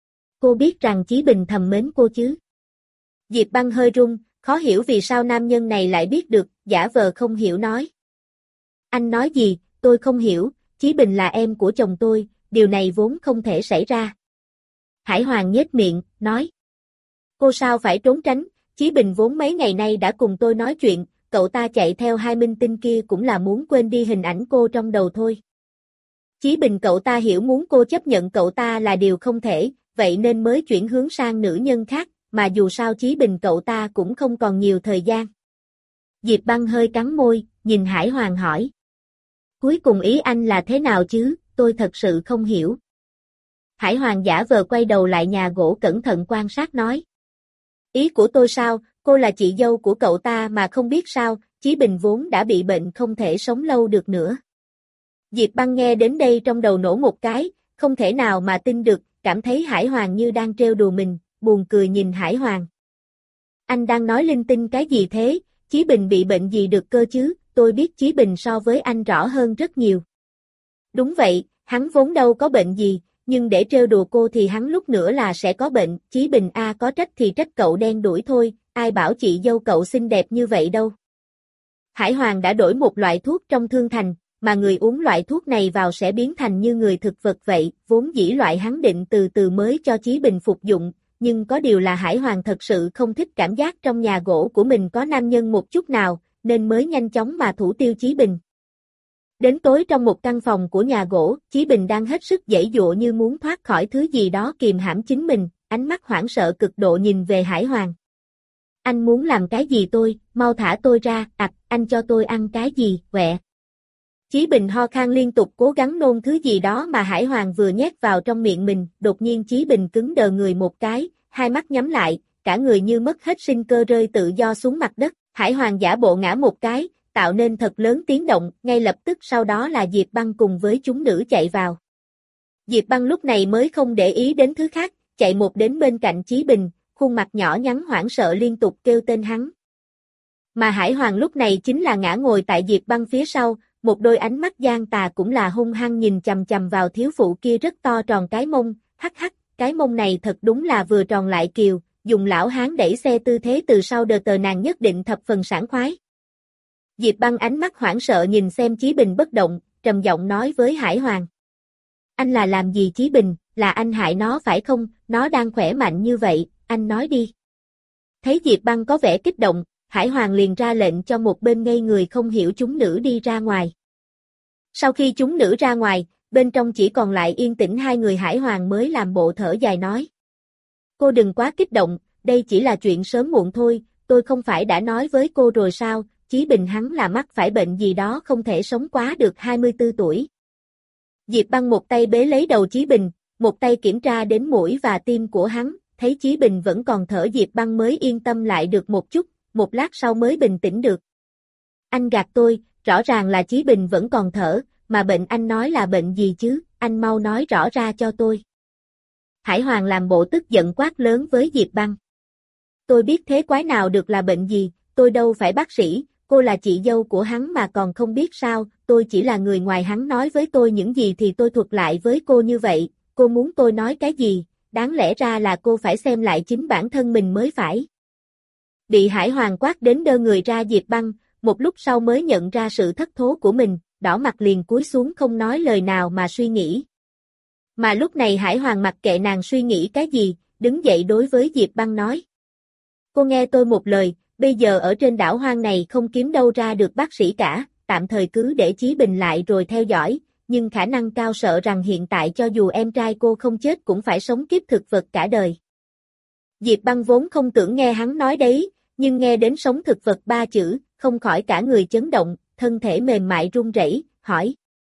Cô biết rằng Chí Bình thầm mến cô chứ? Diệp Băng hơi run, khó hiểu vì sao nam nhân này lại biết được, giả vờ không hiểu nói. Anh nói gì, tôi không hiểu, Chí Bình là em của chồng tôi, điều này vốn không thể xảy ra. Hải Hoàng nhếch miệng, nói. Cô sao phải trốn tránh, Chí Bình vốn mấy ngày nay đã cùng tôi nói chuyện, cậu ta chạy theo hai minh tinh kia cũng là muốn quên đi hình ảnh cô trong đầu thôi. Chí Bình cậu ta hiểu muốn cô chấp nhận cậu ta là điều không thể, vậy nên mới chuyển hướng sang nữ nhân khác, mà dù sao Chí Bình cậu ta cũng không còn nhiều thời gian. Diệp Băng hơi cắn môi, nhìn Hải Hoàng hỏi. Cuối cùng ý anh là thế nào chứ, tôi thật sự không hiểu. Hải Hoàng giả vờ quay đầu lại nhà gỗ cẩn thận quan sát nói. Ý của tôi sao, cô là chị dâu của cậu ta mà không biết sao, Chí Bình vốn đã bị bệnh không thể sống lâu được nữa. Diệp Băng nghe đến đây trong đầu nổ một cái, không thể nào mà tin được, cảm thấy Hải Hoàng như đang trêu đùa mình, buồn cười nhìn Hải Hoàng. Anh đang nói linh tinh cái gì thế, Chí Bình bị bệnh gì được cơ chứ, tôi biết Chí Bình so với anh rõ hơn rất nhiều. Đúng vậy, hắn vốn đâu có bệnh gì, nhưng để trêu đùa cô thì hắn lúc nữa là sẽ có bệnh, Chí Bình có trách thì trách cậu đen đuổi thôi, ai bảo chị dâu cậu xinh đẹp như vậy đâu. Hải Hoàng đã đổi một loại thuốc trong thương thành, mà người uống loại thuốc này vào sẽ biến thành như người thực vật vậy, vốn dĩ loại hắn định từ từ mới cho Chí Bình phục dụng, nhưng có điều là Hải Hoàng thật sự không thích cảm giác trong nhà gỗ của mình có nam nhân một chút nào, nên mới nhanh chóng mà thủ tiêu Chí Bình. Đến tối trong một căn phòng của nhà gỗ, Chí Bình đang hết sức giãy giụa như muốn thoát khỏi thứ gì đó kìm hãm chính mình, ánh mắt hoảng sợ cực độ nhìn về Hải Hoàng. Anh muốn làm cái gì tôi, mau thả tôi ra, anh cho tôi ăn cái gì, quẹ. Chí Bình ho khan liên tục cố gắng nôn thứ gì đó mà Hải Hoàng vừa nhét vào trong miệng mình, đột nhiên Chí Bình cứng đờ người một cái, hai mắt nhắm lại, cả người như mất hết sinh cơ rơi tự do xuống mặt đất, Hải Hoàng giả bộ ngã một cái, tạo nên thật lớn tiếng động, ngay lập tức sau đó là Diệp Băng cùng với chúng nữ chạy vào. Diệp Băng lúc này mới không để ý đến thứ khác, chạy một đến bên cạnh Chí Bình, khuôn mặt nhỏ nhắn hoảng sợ liên tục kêu tên hắn. Mà Hải Hoàng lúc này chính là ngã ngồi tại Diệp Băng phía sau, một đôi ánh mắt gian tà cũng là hung hăng nhìn chằm chằm vào thiếu phụ kia rất to tròn cái mông, hắc hắc, cái mông này thật đúng là vừa tròn lại kiều, dùng lão hán đẩy xe tư thế từ sau đờ tờ nàng nhất định thập phần sảng khoái. Diệp Băng ánh mắt hoảng sợ nhìn xem Chí Bình bất động, trầm giọng nói với Hải Hoàng. Anh là làm gì Chí Bình, là anh hại nó phải không, nó đang khỏe mạnh như vậy, anh nói đi. Thấy Diệp Băng có vẻ kích động, Hải Hoàng liền ra lệnh cho một bên ngây người không hiểu chúng nữ đi ra ngoài. Sau khi chúng nữ ra ngoài, bên trong chỉ còn lại yên tĩnh hai người Hải Hoàng mới làm bộ thở dài nói. Cô đừng quá kích động, đây chỉ là chuyện sớm muộn thôi, tôi không phải đã nói với cô rồi sao, Chí Bình hắn là mắc phải bệnh gì đó không thể sống quá được 24 tuổi. Diệp Băng một tay bế lấy đầu Chí Bình, một tay kiểm tra đến mũi và tim của hắn, thấy Chí Bình vẫn còn thở Diệp Băng mới yên tâm lại được một chút, một lát sau mới bình tĩnh được. Anh gạt tôi, rõ ràng là Chí Bình vẫn còn thở, mà bệnh anh nói là bệnh gì chứ, anh mau nói rõ ra cho tôi. Hải Hoàng làm bộ tức giận quát lớn với Diệp Băng. Tôi biết thế quái nào được là bệnh gì, tôi đâu phải bác sĩ, cô là chị dâu của hắn mà còn không biết sao, tôi chỉ là người ngoài hắn nói với tôi những gì thì tôi thuật lại với cô như vậy, cô muốn tôi nói cái gì, đáng lẽ ra là cô phải xem lại chính bản thân mình mới phải. Bị Hải Hoàng quát đến đơ người ra Diệp Băng, một lúc sau mới nhận ra sự thất thố của mình, đỏ mặt liền cúi xuống không nói lời nào mà suy nghĩ. Mà lúc này Hải Hoàng mặc kệ nàng suy nghĩ cái gì, đứng dậy đối với Diệp Băng nói. Cô nghe tôi một lời, bây giờ ở trên đảo hoang này không kiếm đâu ra được bác sĩ cả, tạm thời cứ để Chí Bình lại rồi theo dõi, nhưng khả năng cao sợ rằng hiện tại cho dù em trai cô không chết cũng phải sống kiếp thực vật cả đời. Diệp Băng vốn không tưởng nghe hắn nói đấy, nhưng nghe đến sống thực vật ba chữ, không khỏi cả người chấn động, thân thể mềm mại run rẩy, hỏi.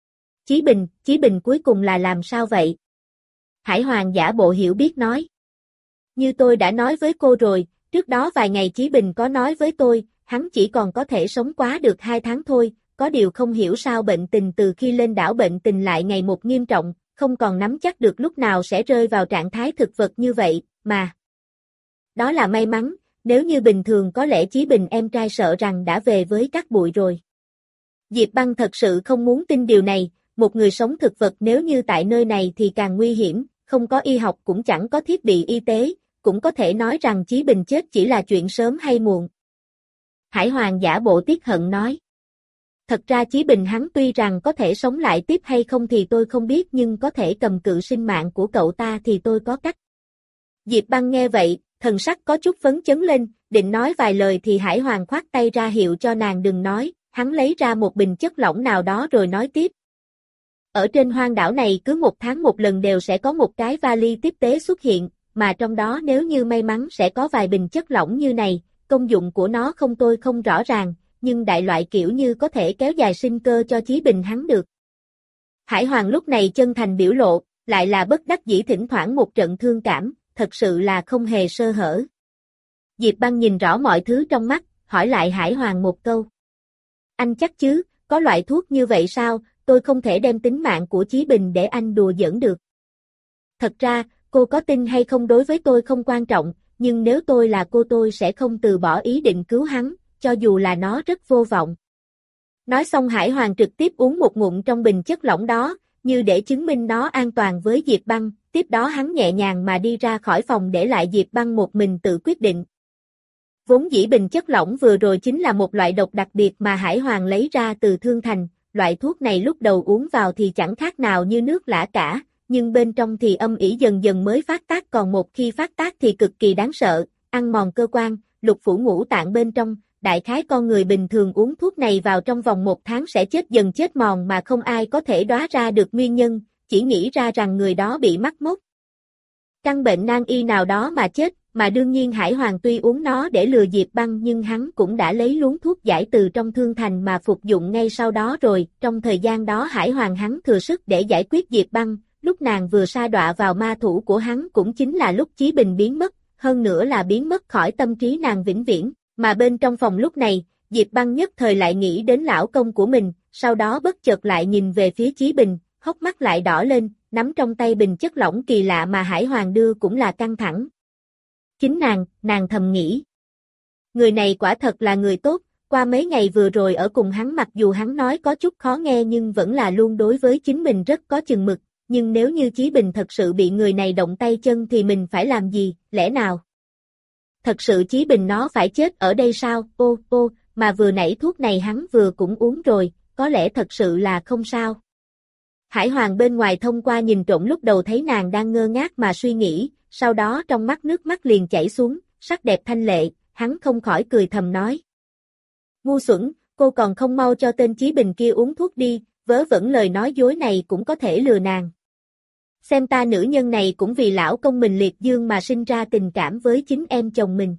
Chí Bình cuối cùng là làm sao vậy? Hải Hoàng giả bộ hiểu biết nói. Như tôi đã nói với cô rồi, trước đó vài ngày Chí Bình có nói với tôi, hắn chỉ còn có thể sống quá được 2 tháng thôi, có điều không hiểu sao bệnh tình từ khi lên đảo bệnh tình lại ngày một nghiêm trọng, không còn nắm chắc được lúc nào sẽ rơi vào trạng thái thực vật như vậy, mà. Đó là may mắn, nếu như bình thường có lẽ Chí Bình em trai sợ rằng đã về với các bụi rồi. Diệp Băng thật sự không muốn tin điều này, một người sống thực vật nếu như tại nơi này thì càng nguy hiểm, không có y học cũng chẳng có thiết bị y tế, cũng có thể nói rằng Chí Bình chết chỉ là chuyện sớm hay muộn. Hải Hoàng giả bộ tiếc hận nói. Thật ra Chí Bình hắn tuy rằng có thể sống lại tiếp hay không thì tôi không biết nhưng có thể cầm cự sinh mạng của cậu ta thì tôi có cách. Diệp Băng nghe vậy, thần sắc có chút phấn chấn lên, định nói vài lời thì Hải Hoàng khoát tay ra hiệu cho nàng đừng nói, hắn lấy ra một bình chất lỏng nào đó rồi nói tiếp. Ở trên hoang đảo này cứ 1 tháng một lần đều sẽ có một cái vali tiếp tế xuất hiện, mà trong đó nếu như may mắn sẽ có vài bình chất lỏng như này, công dụng của nó tôi không rõ ràng, nhưng đại loại kiểu như có thể kéo dài sinh cơ cho Chí Bình hắn được. Hải Hoàng lúc này chân thành biểu lộ, lại là bất đắc dĩ thỉnh thoảng một trận thương cảm, thật sự là không hề sơ hở. Diệp Băng nhìn rõ mọi thứ trong mắt, hỏi lại Hải Hoàng một câu. Anh chắc chứ, có loại thuốc như vậy sao, tôi không thể đem tính mạng của Chí Bình để anh đùa giỡn được. Thật ra, cô có tin hay không đối với tôi không quan trọng, nhưng nếu tôi là cô tôi sẽ không từ bỏ ý định cứu hắn, cho dù là nó rất vô vọng. Nói xong Hải Hoàng trực tiếp uống một ngụm trong bình chất lỏng đó, như để chứng minh nó an toàn với Diệp Băng, tiếp đó hắn nhẹ nhàng mà đi ra khỏi phòng để lại Diệp Băng một mình tự quyết định. Vốn dĩ bình chất lỏng vừa rồi chính là một loại độc đặc biệt mà Hải Hoàng lấy ra từ Thương Thành, loại thuốc này lúc đầu uống vào thì chẳng khác nào như nước lã cả, nhưng bên trong thì âm ỉ dần dần mới phát tác, còn một khi phát tác thì cực kỳ đáng sợ, ăn mòn cơ quan, lục phủ ngũ tạng bên trong, đại khái con người bình thường uống thuốc này vào trong vòng 1 tháng sẽ chết dần chết mòn mà không ai có thể đoán ra được nguyên nhân, chỉ nghĩ ra rằng người đó bị mắc mốc căn bệnh nan y nào đó mà chết, mà đương nhiên Hải Hoàng tuy uống nó để lừa Diệp Băng nhưng hắn cũng đã lấy luống thuốc giải từ trong Thương Thành mà phục dụng ngay sau đó rồi, trong thời gian đó Hải Hoàng hắn thừa sức để giải quyết Diệp Băng, lúc nàng vừa sa đọa vào ma thủ của hắn cũng chính là lúc Chí Bình biến mất, hơn nữa là biến mất khỏi tâm trí nàng vĩnh viễn, mà bên trong phòng lúc này, Diệp Băng nhất thời lại nghĩ đến lão công của mình, sau đó bất chợt lại nhìn về phía Chí Bình, hốc mắt lại đỏ lên, nắm trong tay bình chất lỏng kỳ lạ mà Hải Hoàng đưa cũng là căng thẳng. Chính nàng thầm nghĩ. Người này quả thật là người tốt, qua mấy ngày vừa rồi ở cùng hắn mặc dù hắn nói có chút khó nghe nhưng vẫn là luôn đối với chính mình rất có chừng mực, nhưng nếu như Chí Bình thật sự bị người này động tay chân thì mình phải làm gì, lẽ nào? Thật sự Chí Bình nó phải chết ở đây sao, mà vừa nãy thuốc này hắn vừa cũng uống rồi, có lẽ thật sự là không sao. Hải Hoàng bên ngoài thông qua nhìn trộm lúc đầu thấy nàng đang ngơ ngác mà suy nghĩ, sau đó trong mắt nước mắt liền chảy xuống, sắc đẹp thanh lệ, hắn không khỏi cười thầm nói. Ngu xuẩn, cô còn không mau cho tên Chí Bình kia uống thuốc đi, vớ vẩn lời nói dối này cũng có thể lừa nàng. Xem ta nữ nhân này cũng vì lão công mình liệt dương mà sinh ra tình cảm với chính em chồng mình.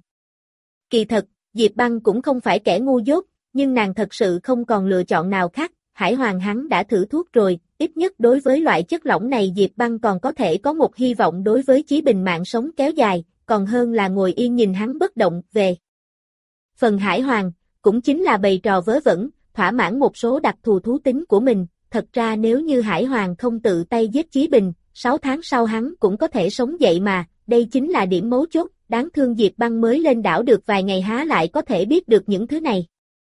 Kỳ thật, Diệp Băng cũng không phải kẻ ngu dốt, nhưng nàng thật sự không còn lựa chọn nào khác, Hải Hoàng hắn đã thử thuốc rồi, ít nhất đối với loại chất lỏng này Diệp Băng còn có thể có một hy vọng đối với Chí Bình mạng sống kéo dài, còn hơn là ngồi yên nhìn hắn bất động về. Phần Hải Hoàng, cũng chính là bày trò vớ vẩn, thỏa mãn một số đặc thù thú tính của mình, thật ra nếu như Hải Hoàng không tự tay giết Chí Bình, 6 tháng sau hắn cũng có thể sống dậy mà, đây chính là điểm mấu chốt, đáng thương Diệp Băng mới lên đảo được vài ngày há lại có thể biết được những thứ này.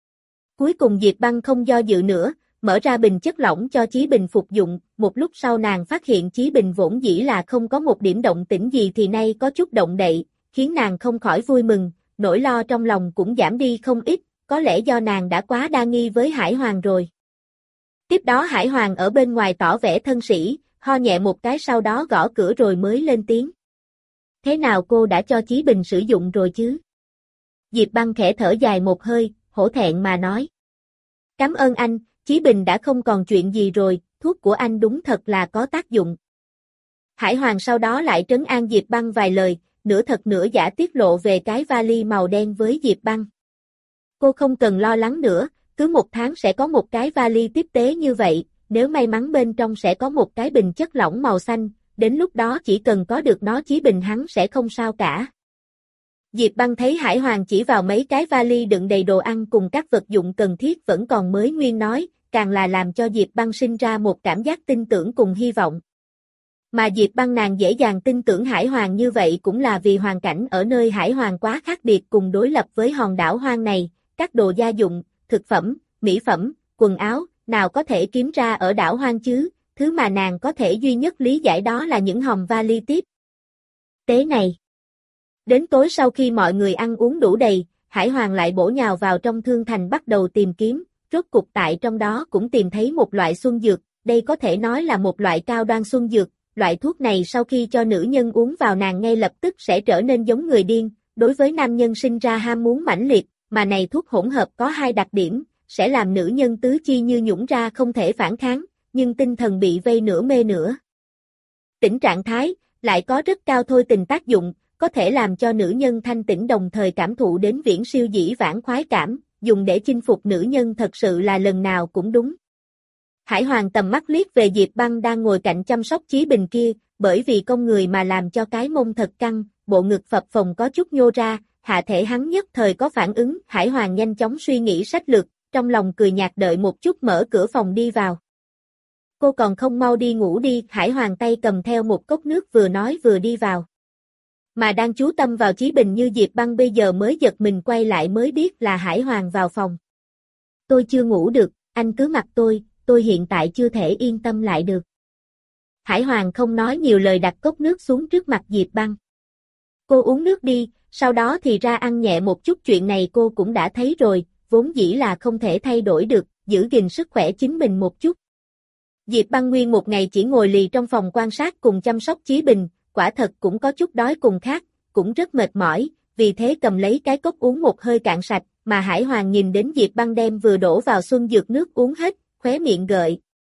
Cuối cùng Diệp Băng không do dự nữa, mở ra bình chất lỏng cho Chí Bình phục dụng, một lúc sau nàng phát hiện Chí Bình vốn dĩ là không có một điểm động tĩnh gì thì nay có chút động đậy, khiến nàng không khỏi vui mừng, nỗi lo trong lòng cũng giảm đi không ít, có lẽ do nàng đã quá đa nghi với Hải Hoàng rồi. Tiếp đó Hải Hoàng ở bên ngoài tỏ vẻ thân sĩ, ho nhẹ một cái sau đó gõ cửa rồi mới lên tiếng. Thế nào cô đã cho Chí Bình sử dụng rồi chứ? Diệp Băng khẽ thở dài một hơi, hổ thẹn mà nói. Cảm ơn anh, Chí Bình đã không còn chuyện gì rồi, thuốc của anh đúng thật là có tác dụng. Hải Hoàng sau đó lại trấn an Diệp Băng vài lời, nửa thật nửa giả tiết lộ về cái vali màu đen với Diệp Băng. Cô không cần lo lắng nữa, cứ 1 tháng sẽ có một cái vali tiếp tế như vậy, nếu may mắn bên trong sẽ có một cái bình chất lỏng màu xanh, đến lúc đó chỉ cần có được nó Chí Bình hắn sẽ không sao cả. Diệp Băng thấy Hải Hoàng chỉ vào mấy cái vali đựng đầy đồ ăn cùng các vật dụng cần thiết vẫn còn mới nguyên nói, càng là làm cho Diệp Băng sinh ra một cảm giác tin tưởng cùng hy vọng. Mà Diệp Băng nàng dễ dàng tin tưởng Hải Hoàng như vậy cũng là vì hoàn cảnh ở nơi Hải Hoàng quá khác biệt cùng đối lập với hòn đảo hoang này, các đồ gia dụng, thực phẩm, mỹ phẩm, quần áo, nào có thể kiếm ra ở đảo hoang chứ, thứ mà nàng có thể duy nhất lý giải đó là những hòm vali tiếp tế này. Đến tối sau khi mọi người ăn uống đủ đầy, Hải Hoàng lại bổ nhào vào trong Thương Thành bắt đầu tìm kiếm, rốt cục tại trong đó cũng tìm thấy một loại xuân dược, đây có thể nói là một loại cao đoan xuân dược, loại thuốc này sau khi cho nữ nhân uống vào nàng ngay lập tức sẽ trở nên giống người điên, đối với nam nhân sinh ra ham muốn mãnh liệt, mà này thuốc hỗn hợp có 2 đặc điểm, sẽ làm nữ nhân tứ chi như nhũn ra không thể phản kháng, nhưng tinh thần bị vây nửa mê nửa tỉnh trạng thái, lại có rất cao thôi tình tác dụng, có thể làm cho nữ nhân thanh tỉnh đồng thời cảm thụ đến viễn siêu dĩ vãng khoái cảm, dùng để chinh phục nữ nhân thật sự là lần nào cũng đúng. Hải Hoàng tầm mắt liếc về Diệp Băng đang ngồi cạnh chăm sóc Chí Bình kia, bởi vì công người mà làm cho cái mông thật căng, bộ ngực phập phồng có chút nhô ra, hạ thể hắn nhất thời có phản ứng, Hải Hoàng nhanh chóng suy nghĩ sách lược, trong lòng cười nhạt đợi một chút mở cửa phòng đi vào. Cô còn không mau đi ngủ đi, Hải Hoàng tay cầm theo một cốc nước vừa nói vừa đi vào. Mà đang chú tâm vào Chí Bình như Diệp Băng bây giờ mới giật mình quay lại mới biết là Hải Hoàng vào phòng. Tôi chưa ngủ được, anh cứ mặc tôi hiện tại chưa thể yên tâm lại được. Hải Hoàng không nói nhiều lời đặt cốc nước xuống trước mặt Diệp Băng. Cô uống nước đi, sau đó thì ra ăn nhẹ một chút, chuyện này cô cũng đã thấy rồi, vốn dĩ là không thể thay đổi được, giữ gìn sức khỏe chính mình một chút. Diệp Băng nguyên một ngày chỉ ngồi lì trong phòng quan sát cùng chăm sóc Chí Bình, quả thật cũng có chút đói cùng khát, cũng rất mệt mỏi, vì thế cầm lấy cái cốc uống một hơi cạn sạch, mà Hải Hoàng nhìn đến Diệp Băng đem vừa đổ vào xuân dược nước uống hết, khóe miệng gợi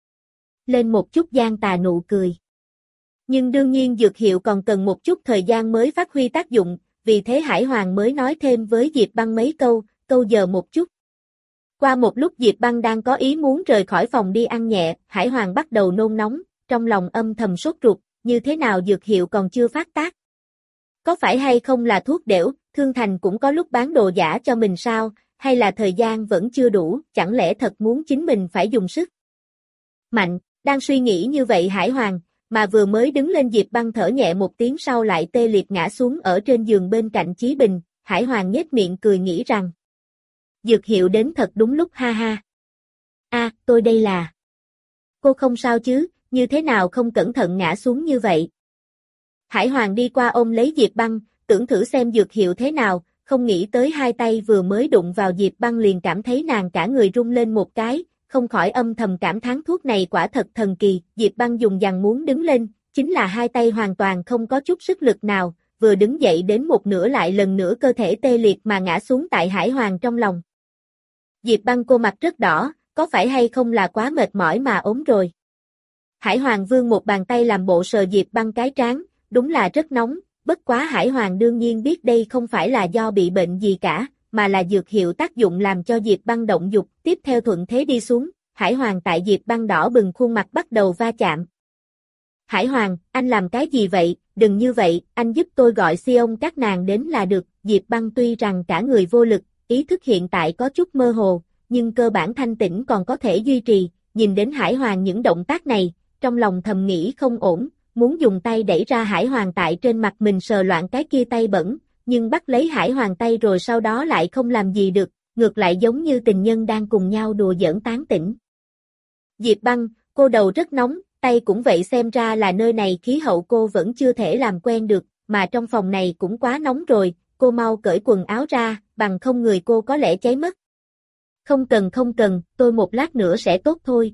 lên một chút gian tà nụ cười. Nhưng đương nhiên dược hiệu còn cần một chút thời gian mới phát huy tác dụng, vì thế Hải Hoàng mới nói thêm với Diệp Băng mấy câu giờ một chút. Qua một lúc Diệp Băng đang có ý muốn rời khỏi phòng đi ăn nhẹ, Hải Hoàng bắt đầu nôn nóng, trong lòng âm thầm sốt ruột, như thế nào dược hiệu còn chưa phát tác? Có phải hay không là thuốc đểu, Thương Thành cũng có lúc bán đồ giả cho mình sao, hay là thời gian vẫn chưa đủ, chẳng lẽ thật muốn chính mình phải dùng sức mạnh, đang suy nghĩ như vậy Hải Hoàng, mà vừa mới đứng lên Diệp Băng thở nhẹ một tiếng sau lại tê liệt ngã xuống ở trên giường bên cạnh Chí Bình, Hải Hoàng nhếch miệng cười nghĩ rằng dược hiệu đến thật đúng lúc ha ha. Tôi đây là... Cô không sao chứ, như thế nào không cẩn thận ngã xuống như vậy? Hải Hoàng đi qua ôm lấy Diệp Băng, tưởng thử xem dược hiệu thế nào, không nghĩ tới hai tay vừa mới đụng vào Diệp Băng liền cảm thấy nàng cả người rung lên một cái, không khỏi âm thầm cảm thán thuốc này quả thật thần kỳ, Diệp Băng dùng dằng muốn đứng lên, chính là hai tay hoàn toàn không có chút sức lực nào, vừa đứng dậy đến một nửa lại lần nữa cơ thể tê liệt mà ngã xuống tại Hải Hoàng trong lòng. Diệp Băng cô mặt rất đỏ, có phải hay không là quá mệt mỏi mà ốm rồi? Hải Hoàng vươn một bàn tay làm bộ sờ Diệp Băng cái trán, đúng là rất nóng, bất quá Hải Hoàng đương nhiên biết đây không phải là do bị bệnh gì cả, mà là dược hiệu tác dụng làm cho Diệp Băng động dục, tiếp theo thuận thế đi xuống, Hải Hoàng tại Diệp Băng đỏ bừng khuôn mặt bắt đầu va chạm. Hải Hoàng, anh làm cái gì vậy, đừng như vậy, anh giúp tôi gọi Sion các nàng đến là được, Diệp Băng tuy rằng cả người vô lực, ý thức hiện tại có chút mơ hồ, nhưng cơ bản thanh tĩnh còn có thể duy trì, nhìn đến Hải Hoàng những động tác này, trong lòng thầm nghĩ không ổn, muốn dùng tay đẩy ra Hải Hoàng tại trên mặt mình sờ loạn cái kia tay bẩn, nhưng bắt lấy Hải Hoàng tay rồi sau đó lại không làm gì được, ngược lại giống như tình nhân đang cùng nhau đùa giỡn tán tỉnh. Diệp Băng, cô đầu rất nóng, tay cũng vậy xem ra là nơi này khí hậu cô vẫn chưa thể làm quen được, mà trong phòng này cũng quá nóng rồi, cô mau cởi quần áo ra, bằng không người cô có lẽ cháy mất. Không cần, tôi một lát nữa sẽ tốt thôi,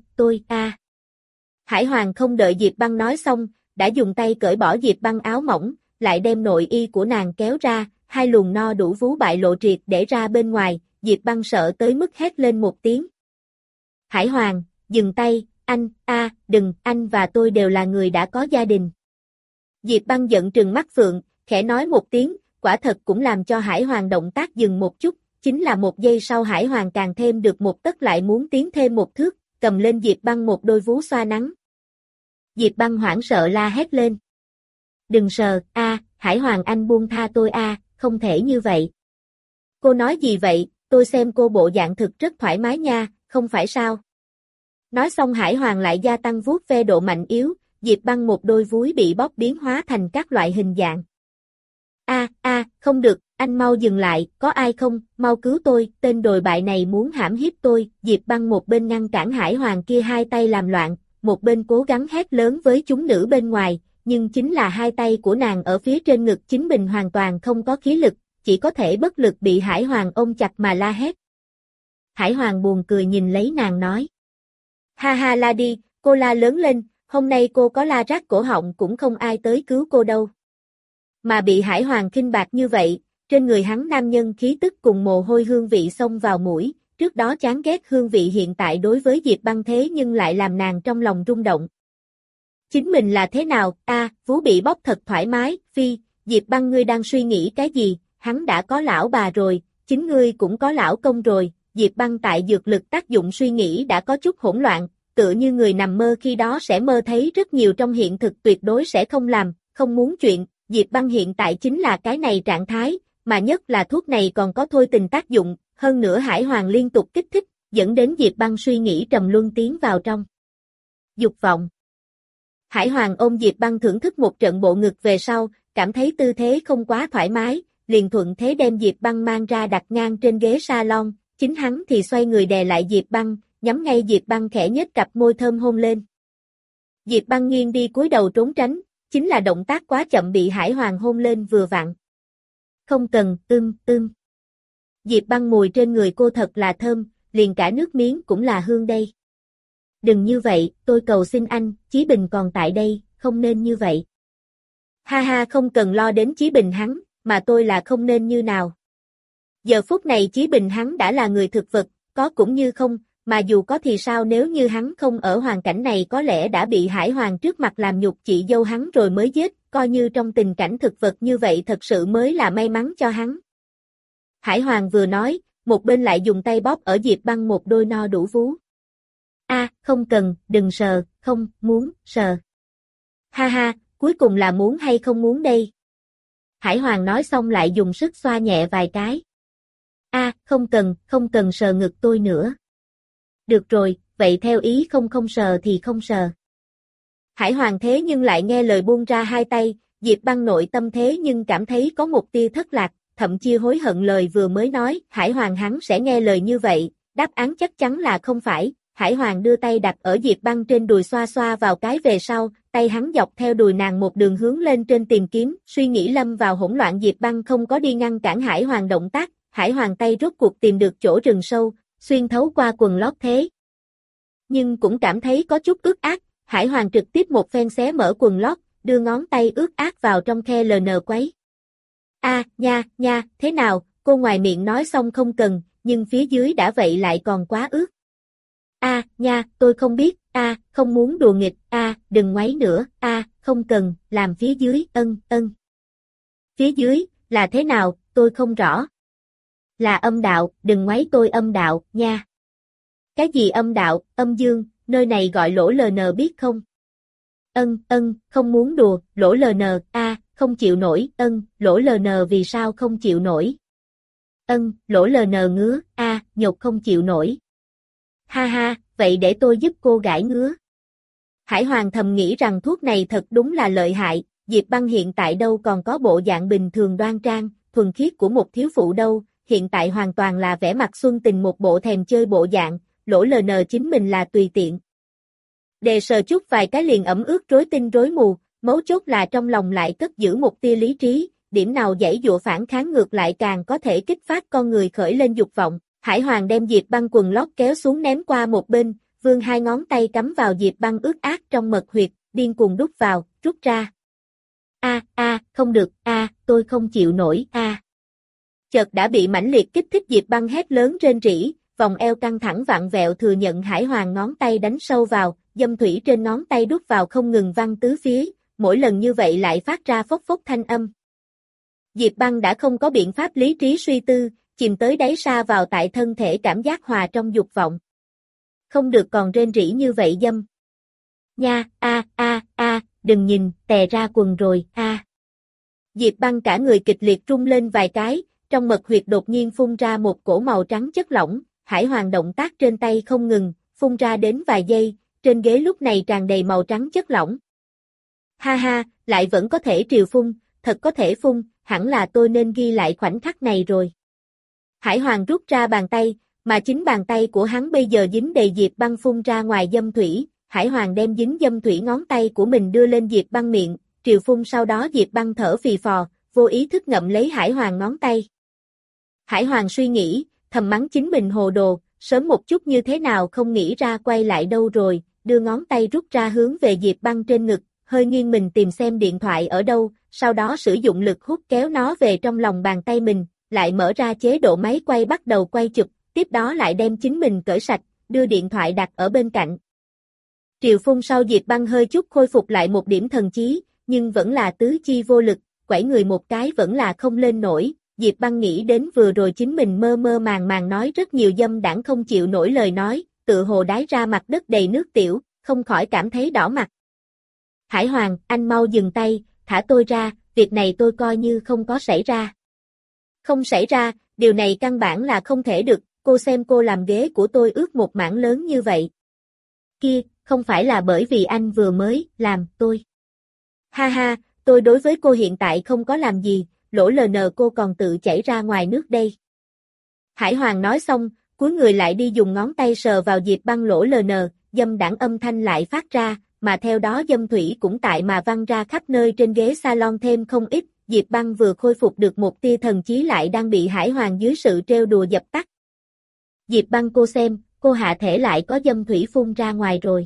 Hải Hoàng không đợi Diệp Băng nói xong, đã dùng tay cởi bỏ Diệp Băng áo mỏng, lại đem nội y của nàng kéo ra, hai luồng no đủ vú bại lộ triệt để ra bên ngoài, Diệp Băng sợ tới mức hét lên một tiếng. Hải Hoàng, dừng tay, đừng, anh và tôi đều là người đã có gia đình. Diệp Băng giận trừng mắt Phượng, khẽ nói một tiếng, quả thật cũng làm cho Hải Hoàng động tác dừng một chút, chính là một giây sau Hải Hoàng càng thêm được một tấc lại muốn tiến thêm một thước, cầm lên Diệp Băng một đôi vú xoa nắng. Diệp Băng hoảng sợ la hét lên. Đừng sờ, Hải Hoàng anh buông tha tôi không thể như vậy. Cô nói gì vậy, tôi xem cô bộ dạng thực rất thoải mái nha, không phải sao? Nói xong Hải Hoàng lại gia tăng vuốt ve độ mạnh yếu, Diệp Băng một đôi vúi bị bóp biến hóa thành các loại hình dạng. Không được, anh mau dừng lại, có ai không, mau cứu tôi, tên đồi bại này muốn hãm hiếp tôi, Diệp Băng một bên ngăn cản Hải Hoàng kia hai tay làm loạn, một bên cố gắng hét lớn với chúng nữ bên ngoài, nhưng chính là hai tay của nàng ở phía trên ngực chính mình hoàn toàn không có khí lực, chỉ có thể bất lực bị Hải Hoàng ôm chặt mà la hét. Hải Hoàng buồn cười nhìn lấy nàng nói. Ha ha la đi, cô la lớn lên, hôm nay cô có la rát cổ họng cũng không ai tới cứu cô đâu. Mà bị Hải Hoàng khinh bạc như vậy, trên người hắn nam nhân khí tức cùng mồ hôi hương vị xông vào mũi, trước đó chán ghét hương vị hiện tại đối với Diệp Băng thế nhưng lại làm nàng trong lòng rung động. Chính mình là thế nào, vú bị bóp thật thoải mái, phi, Diệp Băng ngươi đang suy nghĩ cái gì, hắn đã có lão bà rồi, chính ngươi cũng có lão công rồi, Diệp Băng tại dược lực tác dụng suy nghĩ đã có chút hỗn loạn, tựa như người nằm mơ khi đó sẽ mơ thấy rất nhiều trong hiện thực tuyệt đối sẽ không làm, không muốn chuyện, Diệp Băng hiện tại chính là cái này trạng thái, mà nhất là thuốc này còn có thôi tình tác dụng, hơn nữa Hải Hoàng liên tục kích thích, dẫn đến Diệp Băng suy nghĩ trầm luân tiến vào trong dục vọng. Hải Hoàng ôm Diệp Băng thưởng thức một trận bộ ngực về sau, cảm thấy tư thế không quá thoải mái, liền thuận thế đem Diệp Băng mang ra đặt ngang trên ghế salon, chính hắn thì xoay người đè lại Diệp Băng, nhắm ngay Diệp Băng khẽ nhếch cặp môi thơm hôn lên. Diệp Băng nghiêng đi cúi đầu trốn tránh, chính là động tác quá chậm bị Hải Hoàng hôn lên vừa vặn. Không cần, Diệp Băng mùi trên người cô thật là thơm, liền cả nước miếng cũng là hương đây. Đừng như vậy, tôi cầu xin anh, Chí Bình còn tại đây, không nên như vậy. Ha ha, không cần lo đến Chí Bình hắn, mà tôi là không nên như nào. Giờ phút này Chí Bình hắn đã là người thực vật, có cũng như không, mà dù có thì sao, nếu như hắn không ở hoàn cảnh này có lẽ đã bị Hải Hoàng trước mặt làm nhục chị dâu hắn rồi mới giết, coi như trong tình cảnh thực vật như vậy thật sự mới là may mắn cho hắn. Hải Hoàng vừa nói, một bên lại dùng tay bóp ở Diệp Băng một đôi no đủ vú. Không cần, đừng sờ, không, muốn, sờ. Ha ha, cuối cùng là muốn hay không muốn đây? Hải Hoàng nói xong lại dùng sức xoa nhẹ vài cái. Không cần sờ ngực tôi nữa. Được rồi, vậy theo ý không sờ thì không sờ. Hải Hoàng thế nhưng lại nghe lời buông ra hai tay, Diệp Băng nội tâm thế nhưng cảm thấy có một tia thất lạc, thậm chí hối hận lời vừa mới nói, Hải Hoàng hắn sẽ nghe lời như vậy, đáp án chắc chắn là không phải. Hải Hoàng đưa tay đặt ở Diệp Băng trên đùi xoa xoa vào cái về sau, tay hắn dọc theo đùi nàng một đường hướng lên trên tìm kiếm, suy nghĩ lâm vào hỗn loạn. Diệp Băng không có đi ngăn cản Hải Hoàng động tác, Hải Hoàng tay rốt cuộc tìm được chỗ rừng sâu, xuyên thấu qua quần lót thế. Nhưng cũng cảm thấy có chút ướt át, Hải Hoàng trực tiếp một phen xé mở quần lót, đưa ngón tay ướt át vào trong khe LN quấy. Nha, thế nào, cô ngoài miệng nói xong không cần, nhưng phía dưới đã vậy lại còn quá ướt. Nha, tôi không biết, không muốn đùa nghịch, đừng ngoáy nữa, không cần, làm phía dưới, ân. Phía dưới, là thế nào, tôi không rõ. Là âm đạo, đừng ngoáy tôi âm đạo, nha. Cái gì âm đạo, âm dương, nơi này gọi lỗ LN biết không? Không muốn đùa, lỗ LN, không chịu nổi, lỗ LN vì sao không chịu nổi? Lỗ LN ngứa, nhột không chịu nổi. Ha ha, vậy để tôi giúp cô gãi ngứa. Hải Hoàng thầm nghĩ rằng thuốc này thật đúng là lợi hại, Diệp Băng hiện tại đâu còn có bộ dạng bình thường đoan trang, thuần khiết của một thiếu phụ đâu, hiện tại hoàn toàn là vẻ mặt xuân tình một bộ thèm chơi bộ dạng, lỗ LN chính mình là tùy tiện. Đề sờ chút vài cái liền ẩm ướt rối tinh rối mù, mấu chốt là trong lòng lại cất giữ một tia lý trí, điểm nào giãy giụa phản kháng ngược lại càng có thể kích phát con người khởi lên dục vọng. Hải Hoàng đem Diệp Băng quần lót kéo xuống ném qua một bên, vươn hai ngón tay cắm vào Diệp Băng ướt át trong mật huyệt, điên cuồng đút vào, rút ra. Không được, tôi không chịu nổi, Chợt đã bị mãnh liệt kích thích, Diệp Băng hét lớn rên rỉ, vòng eo căng thẳng vặn vẹo thừa nhận Hải Hoàng ngón tay đánh sâu vào, dâm thủy trên ngón tay đút vào không ngừng văng tứ phía, mỗi lần như vậy lại phát ra phốc phốc thanh âm. Diệp Băng đã không có biện pháp lý trí suy tư, chìm tới đáy sa vào tại thân thể cảm giác hòa trong dục vọng. Không được còn rên rỉ như vậy dâm. Nha, đừng nhìn, tè ra quần rồi, Diệp Băng cả người kịch liệt rung lên vài cái, trong mật huyệt đột nhiên phun ra một cổ màu trắng chất lỏng, Hải Hoàng động tác trên tay không ngừng, phun ra đến vài giây, trên ghế lúc này tràn đầy màu trắng chất lỏng. Ha ha, lại vẫn có thể triều phun, thật có thể phun, hẳn là tôi nên ghi lại khoảnh khắc này rồi. Hải Hoàng rút ra bàn tay, mà chính bàn tay của hắn bây giờ dính đầy Diệp Băng phun ra ngoài dâm thủy, Hải Hoàng đem dính dâm thủy ngón tay của mình đưa lên Diệp Băng miệng, triều phun sau đó Diệp Băng thở phì phò, vô ý thức ngậm lấy Hải Hoàng ngón tay. Hải Hoàng suy nghĩ, thầm mắng chính mình hồ đồ, sớm một chút như thế nào không nghĩ ra quay lại đâu rồi, đưa ngón tay rút ra hướng về Diệp Băng trên ngực, hơi nghiêng mình tìm xem điện thoại ở đâu, sau đó sử dụng lực hút kéo nó về trong lòng bàn tay mình, lại mở ra chế độ máy quay bắt đầu quay chụp, tiếp đó lại đem chính mình cởi sạch, đưa điện thoại đặt ở bên cạnh. Triều phun sau Diệp Băng hơi chút khôi phục lại một điểm thần trí, nhưng vẫn là tứ chi vô lực, quẩy người một cái vẫn là không lên nổi. Diệp Băng nghĩ đến vừa rồi chính mình mơ mơ màng màng nói rất nhiều dâm đãng không chịu nổi lời nói, tự hồ đái ra mặt đất đầy nước tiểu, không khỏi cảm thấy đỏ mặt. Hải Hoàng, anh mau dừng tay, thả tôi ra, việc này tôi coi như không có xảy ra. Không xảy ra, điều này căn bản là không thể được, cô xem cô làm ghế của tôi ướt một mảng lớn như vậy. Kia, không phải là bởi vì anh vừa mới làm tôi. Ha ha, tôi đối với cô hiện tại không có làm gì, lỗ LN cô còn tự chảy ra ngoài nước đây. Hải Hoàng nói xong, cúi người lại đi dùng ngón tay sờ vào Diệp Băng lỗ LN, dâm đãng âm thanh lại phát ra, mà theo đó dâm thủy cũng tại mà văng ra khắp nơi trên ghế salon thêm không ít. Diệp Băng vừa khôi phục được một tia thần trí lại đang bị Hải Hoàng dưới sự trêu đùa dập tắt. Diệp Băng cô xem, cô hạ thể lại có dâm thủy phun ra ngoài rồi.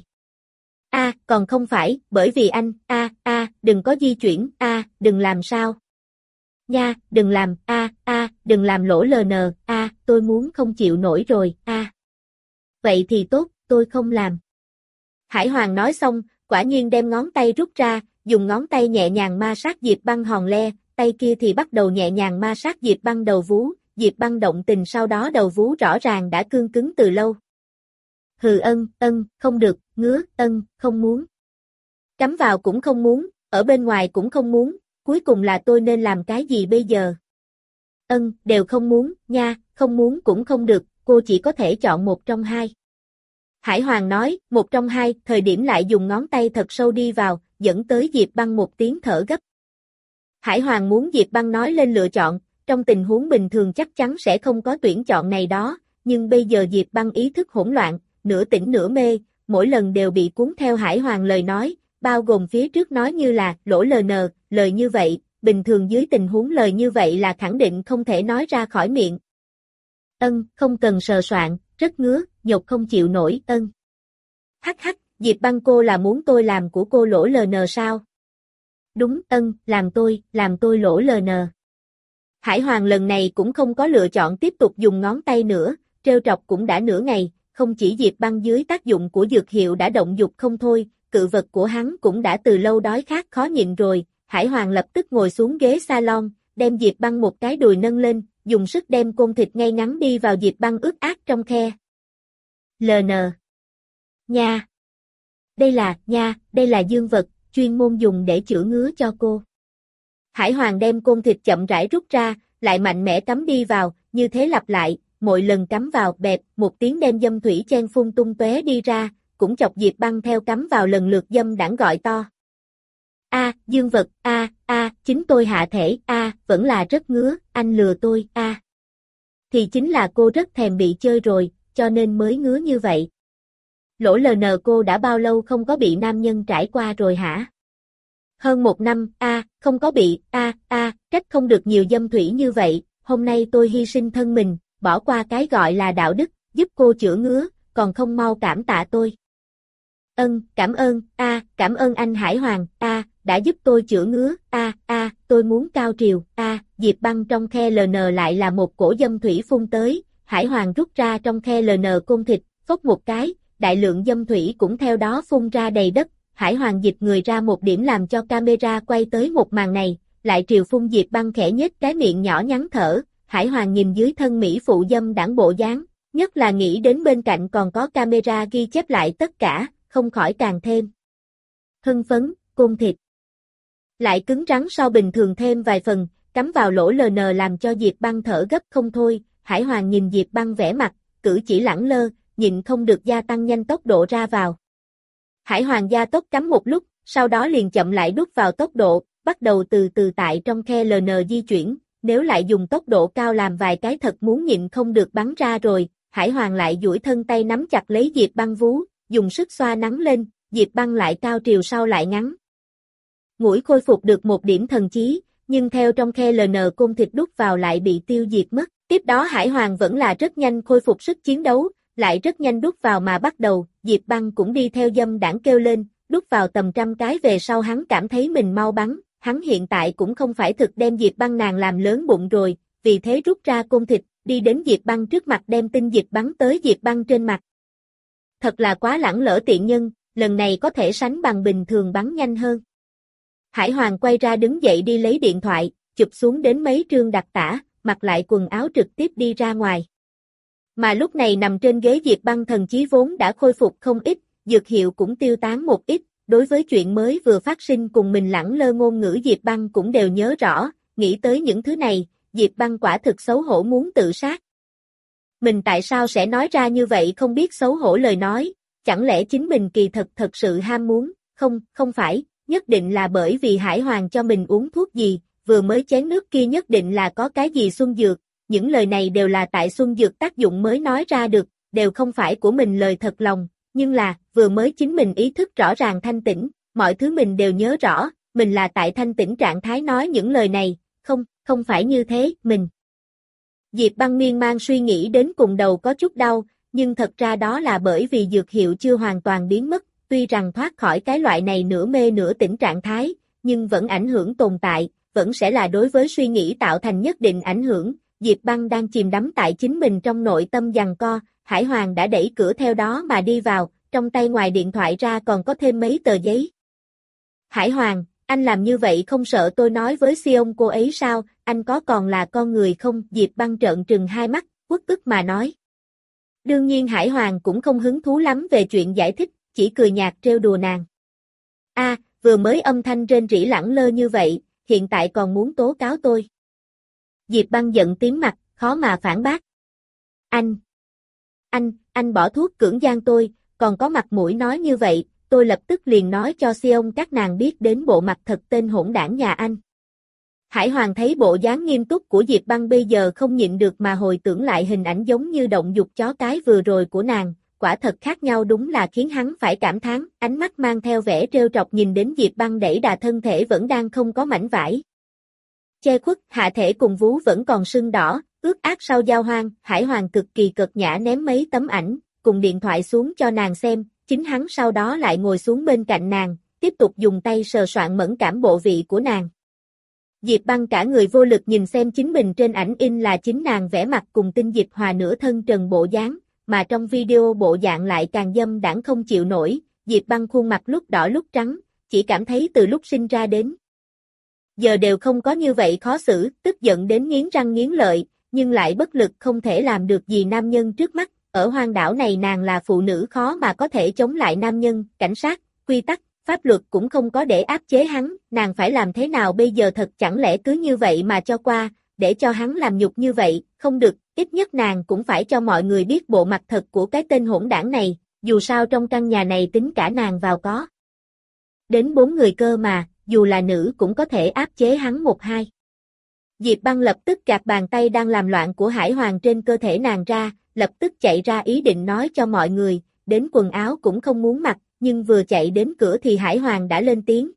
Còn không phải, bởi vì anh, đừng có di chuyển, đừng làm sao. Nha, đừng làm, đừng làm lỗ LN, tôi muốn không chịu nổi rồi, Vậy thì tốt, tôi không làm. Hải Hoàng nói xong, quả nhiên đem ngón tay rút ra, dùng ngón tay nhẹ nhàng ma sát Diệp Băng hòn le, tay kia thì bắt đầu nhẹ nhàng ma sát Diệp Băng đầu vú, Diệp Băng động tình sau đó đầu vú rõ ràng đã cương cứng từ lâu. Hừ không được, ngứa, không muốn. Cắm vào cũng không muốn, ở bên ngoài cũng không muốn, cuối cùng là tôi nên làm cái gì bây giờ? Đều không muốn, nha, không muốn cũng không được, cô chỉ có thể chọn một trong hai. Hải Hoàng nói, một trong hai, thời điểm lại dùng ngón tay thật sâu đi vào, dẫn tới Diệp Băng một tiếng thở gấp. Hải Hoàng muốn Diệp Băng nói lên lựa chọn, trong tình huống bình thường chắc chắn sẽ không có tuyển chọn này đó, nhưng bây giờ Diệp Băng ý thức hỗn loạn, nửa tỉnh nửa mê, mỗi lần đều bị cuốn theo Hải Hoàng lời nói, bao gồm phía trước nói như là, lỗ LN, lời như vậy, bình thường dưới tình huống lời như vậy là khẳng định không thể nói ra khỏi miệng. Không cần sờ soạn, rất ngứa, nhột không chịu nổi, Hắc, Diệp Băng cô là muốn tôi làm của cô lỗ LN sao? Đúng, làm tôi lỗ LN. Hải Hoàng lần này cũng không có lựa chọn tiếp tục dùng ngón tay nữa, trêu trọc cũng đã nửa ngày, không chỉ Diệp Băng dưới tác dụng của dược hiệu đã động dục không thôi, cự vật của hắn cũng đã từ lâu đói khát khó nhịn rồi, Hải Hoàng lập tức ngồi xuống ghế salon, đem Diệp Băng một cái đùi nâng lên, dùng sức đem côn thịt ngay ngắn đi vào Diệp Băng ướt át trong khe. LN. Nha. Đây là dương vật, chuyên môn dùng để chữa ngứa cho cô. Hải Hoàng đem côn thịt chậm rãi rút ra, lại mạnh mẽ cắm đi vào, như thế lặp lại, mỗi lần cắm vào bẹp, một tiếng đem dâm thủy chen phun tung tóe đi ra, cũng chọc Diệp Băng theo cắm vào lần lượt dâm đãng gọi to. Dương vật, chính tôi hạ thể, vẫn là rất ngứa, anh lừa tôi, Thì chính là cô rất thèm bị chơi rồi, cho nên mới ngứa như vậy. Lỗ LN cô đã bao lâu không có bị nam nhân trải qua rồi hả? Hơn 1 năm, không có bị, trách không được nhiều dâm thủy như vậy, hôm nay tôi hy sinh thân mình, bỏ qua cái gọi là đạo đức, giúp cô chữa ngứa, còn không mau cảm tạ tôi. Cảm ơn anh Hải Hoàng, đã giúp tôi chữa ngứa, tôi muốn cao triều, Diệp Băng trong khe LN lại là một cổ dâm thủy phun tới, Hải Hoàng rút ra trong khe LN côn thịt, phốc một cái, đại lượng dâm thủy cũng theo đó phun ra đầy đất, Hải Hoàng dịch người ra một điểm làm cho camera quay tới một màn này, lại triều phun Diệp Băng khẽ nhếch cái miệng nhỏ nhắn thở, Hải Hoàng nhìn dưới thân mỹ phụ dâm đãng bộ dáng, nhất là nghĩ đến bên cạnh còn có camera ghi chép lại tất cả, không khỏi càng thêm hưng phấn, côn thịt lại cứng rắn so bình thường thêm vài phần, cắm vào lỗ LN làm cho Diệp Băng thở gấp không thôi, Hải Hoàng nhìn Diệp Băng vẻ mặt, cử chỉ lẳng lơ, nhịn không được gia tăng nhanh tốc độ ra vào. Hải Hoàng gia tốc cắm một lúc, sau đó liền chậm lại đút vào tốc độ, bắt đầu từ từ tại trong khe LN di chuyển, nếu lại dùng tốc độ cao làm vài cái thật muốn nhịn không được bắn ra rồi, Hải Hoàng lại duỗi thân tay nắm chặt lấy Diệp Băng vú, dùng sức xoa nắng lên, Diệp Băng lại cao triều sau lại ngắn. Ngủi khôi phục được một điểm thần trí, nhưng theo trong khe LN côn thịt đút vào lại bị tiêu diệt mất. Tiếp đó Hải Hoàng vẫn là rất nhanh khôi phục sức chiến đấu, lại rất nhanh đút vào mà bắt đầu, Diệp Băng cũng đi theo dâm đãng kêu lên, đút vào tầm trăm cái về sau hắn cảm thấy mình mau bắn, hắn hiện tại cũng không phải thực đem Diệp Băng nàng làm lớn bụng rồi, vì thế rút ra côn thịt, đi đến Diệp Băng trước mặt đem tinh dịch bắn tới Diệp Băng trên mặt. Thật là quá lẳng lỡ tiện nhân, lần này có thể sánh bằng bình thường bắn nhanh hơn. Hải Hoàng quay ra đứng dậy đi lấy điện thoại, chụp xuống đến mấy trương đặc tả, mặc lại quần áo trực tiếp đi ra ngoài. Mà lúc này nằm trên ghế Diệp Băng thần chí vốn đã khôi phục không ít, dược hiệu cũng tiêu tán một ít, đối với chuyện mới vừa phát sinh cùng mình lẳng lơ ngôn ngữ Diệp Băng cũng đều nhớ rõ, nghĩ tới những thứ này, Diệp Băng quả thực xấu hổ muốn tự sát. Mình tại sao sẽ nói ra như vậy không biết xấu hổ lời nói, chẳng lẽ chính mình kỳ thật sự ham muốn, không phải, nhất định là bởi vì Hải Hoàng cho mình uống thuốc gì, vừa mới chén nước kia nhất định là có cái gì xuân dược, những lời này đều là tại xuân dược tác dụng mới nói ra được, đều không phải của mình lời thật lòng, nhưng là, vừa mới chính mình ý thức rõ ràng thanh tĩnh, mọi thứ mình đều nhớ rõ, mình là tại thanh tĩnh trạng thái nói những lời này, không phải như thế, mình. Diệp Băng miên man suy nghĩ đến cùng đầu có chút đau, nhưng thật ra đó là bởi vì dược hiệu chưa hoàn toàn biến mất, tuy rằng thoát khỏi cái loại này nửa mê nửa tỉnh trạng thái, nhưng vẫn ảnh hưởng tồn tại, vẫn sẽ là đối với suy nghĩ tạo thành nhất định ảnh hưởng. Diệp Băng đang chìm đắm tại chính mình trong nội tâm giằng co, Hải Hoàng đã đẩy cửa theo đó mà đi vào, trong tay ngoài điện thoại ra còn có thêm mấy tờ giấy. Hải Hoàng, anh làm như vậy không sợ tôi nói với Sion cô ấy sao, anh có còn là con người không? Diệp Băng trợn trừng hai mắt, uất ức mà nói. Đương nhiên Hải Hoàng cũng không hứng thú lắm về chuyện giải thích, chỉ cười nhạt trêu đùa nàng. Vừa mới âm thanh rên rỉ lẳng lơ như vậy, hiện tại còn muốn tố cáo tôi. Diệp Băng giận tím mặt, khó mà phản bác. Anh bỏ thuốc cưỡng gian tôi, còn có mặt mũi nói như vậy, tôi lập tức liền nói cho Sion các nàng biết đến bộ mặt thật tên hỗn đảng nhà anh. Hải Hoàng thấy bộ dáng nghiêm túc của Diệp Băng bây giờ không nhịn được mà hồi tưởng lại hình ảnh giống như động dục chó cái vừa rồi của nàng, quả thật khác nhau đúng là khiến hắn phải cảm thán, ánh mắt mang theo vẻ trêu trọc nhìn đến Diệp Băng đẩy đà thân thể vẫn đang không có mảnh vải. Che khuất, hạ thể cùng vú vẫn còn sưng đỏ, ướt át sau giao hoang, Hải Hoàng cực kỳ cợt nhã ném mấy tấm ảnh, cùng điện thoại xuống cho nàng xem, chính hắn sau đó lại ngồi xuống bên cạnh nàng, tiếp tục dùng tay sờ soạn mẫn cảm bộ vị của nàng. Diệp Băng cả người vô lực nhìn xem chính mình trên ảnh in là chính nàng vẽ mặt cùng Tinh Dịch Hòa nửa thân trần bộ dáng, mà trong video bộ dạng lại càng dâm đãng không chịu nổi, Diệp Băng khuôn mặt lúc đỏ lúc trắng, chỉ cảm thấy từ lúc sinh ra đến giờ đều không có như vậy khó xử, tức giận đến nghiến răng nghiến lợi, nhưng lại bất lực không thể làm được gì nam nhân trước mắt, ở hoang đảo này nàng là phụ nữ khó mà có thể chống lại nam nhân, cảnh sát, quy tắc, pháp luật cũng không có để áp chế hắn, nàng phải làm thế nào bây giờ thật chẳng lẽ cứ như vậy mà cho qua, để cho hắn làm nhục như vậy, không được, ít nhất nàng cũng phải cho mọi người biết bộ mặt thật của cái tên hỗn đảng này, dù sao trong căn nhà này tính cả nàng vào có đến 4 người cơ mà, dù là nữ cũng có thể áp chế hắn 1-2. Diệp Băng lập tức gạt bàn tay đang làm loạn của Hải Hoàng trên cơ thể nàng ra, lập tức chạy ra ý định nói cho mọi người, đến quần áo cũng không muốn mặc, nhưng vừa chạy đến cửa thì Hải Hoàng đã lên tiếng.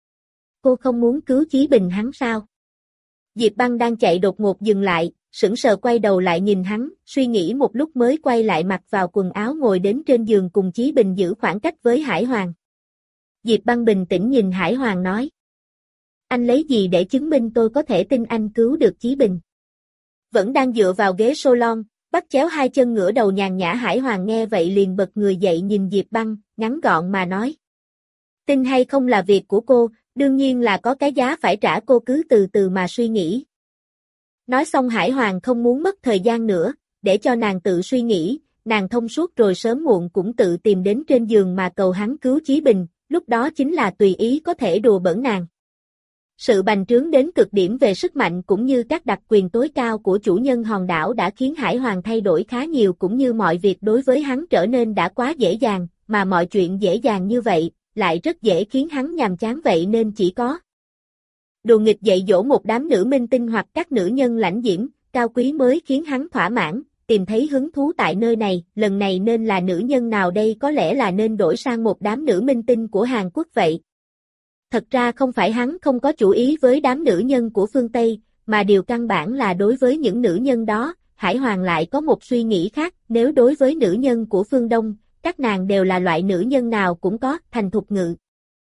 Cô không muốn cứu Chí Bình hắn sao? Diệp Băng đang chạy đột ngột dừng lại, sững sờ quay đầu lại nhìn hắn, suy nghĩ một lúc mới quay lại mặc vào quần áo ngồi đến trên giường cùng Chí Bình giữ khoảng cách với Hải Hoàng. Diệp Băng bình tĩnh nhìn Hải Hoàng nói. Anh lấy gì để chứng minh tôi có thể tin anh cứu được Chí Bình? Vẫn đang dựa vào ghế salon, bắt chéo hai chân ngửa đầu nhàn nhã Hải Hoàng nghe vậy liền bật người dậy nhìn Diệp Băng, ngắn gọn mà nói. Tin hay không là việc của cô, đương nhiên là có cái giá phải trả cô cứ từ từ mà suy nghĩ. Nói xong Hải Hoàng không muốn mất thời gian nữa, để cho nàng tự suy nghĩ, nàng thông suốt rồi sớm muộn cũng tự tìm đến trên giường mà cầu hắn cứu Chí Bình, lúc đó chính là tùy ý có thể đùa bỡn nàng. Sự bành trướng đến cực điểm về sức mạnh cũng như các đặc quyền tối cao của chủ nhân hòn đảo đã khiến Hải Hoàng thay đổi khá nhiều cũng như mọi việc đối với hắn trở nên đã quá dễ dàng, mà mọi chuyện dễ dàng như vậy, lại rất dễ khiến hắn nhàm chán vậy nên chỉ có đùa nghịch dạy dỗ một đám nữ minh tinh hoặc các nữ nhân lãnh diễm, cao quý mới khiến hắn thỏa mãn, tìm thấy hứng thú tại nơi này, lần này nên là nữ nhân nào đây có lẽ là nên đổi sang một đám nữ minh tinh của Hàn Quốc vậy. Thật ra không phải hắn không có chủ ý với đám nữ nhân của phương Tây, mà điều căn bản là đối với những nữ nhân đó, Hải Hoàng lại có một suy nghĩ khác, nếu đối với nữ nhân của phương Đông, các nàng đều là loại nữ nhân nào cũng có, thành thục ngự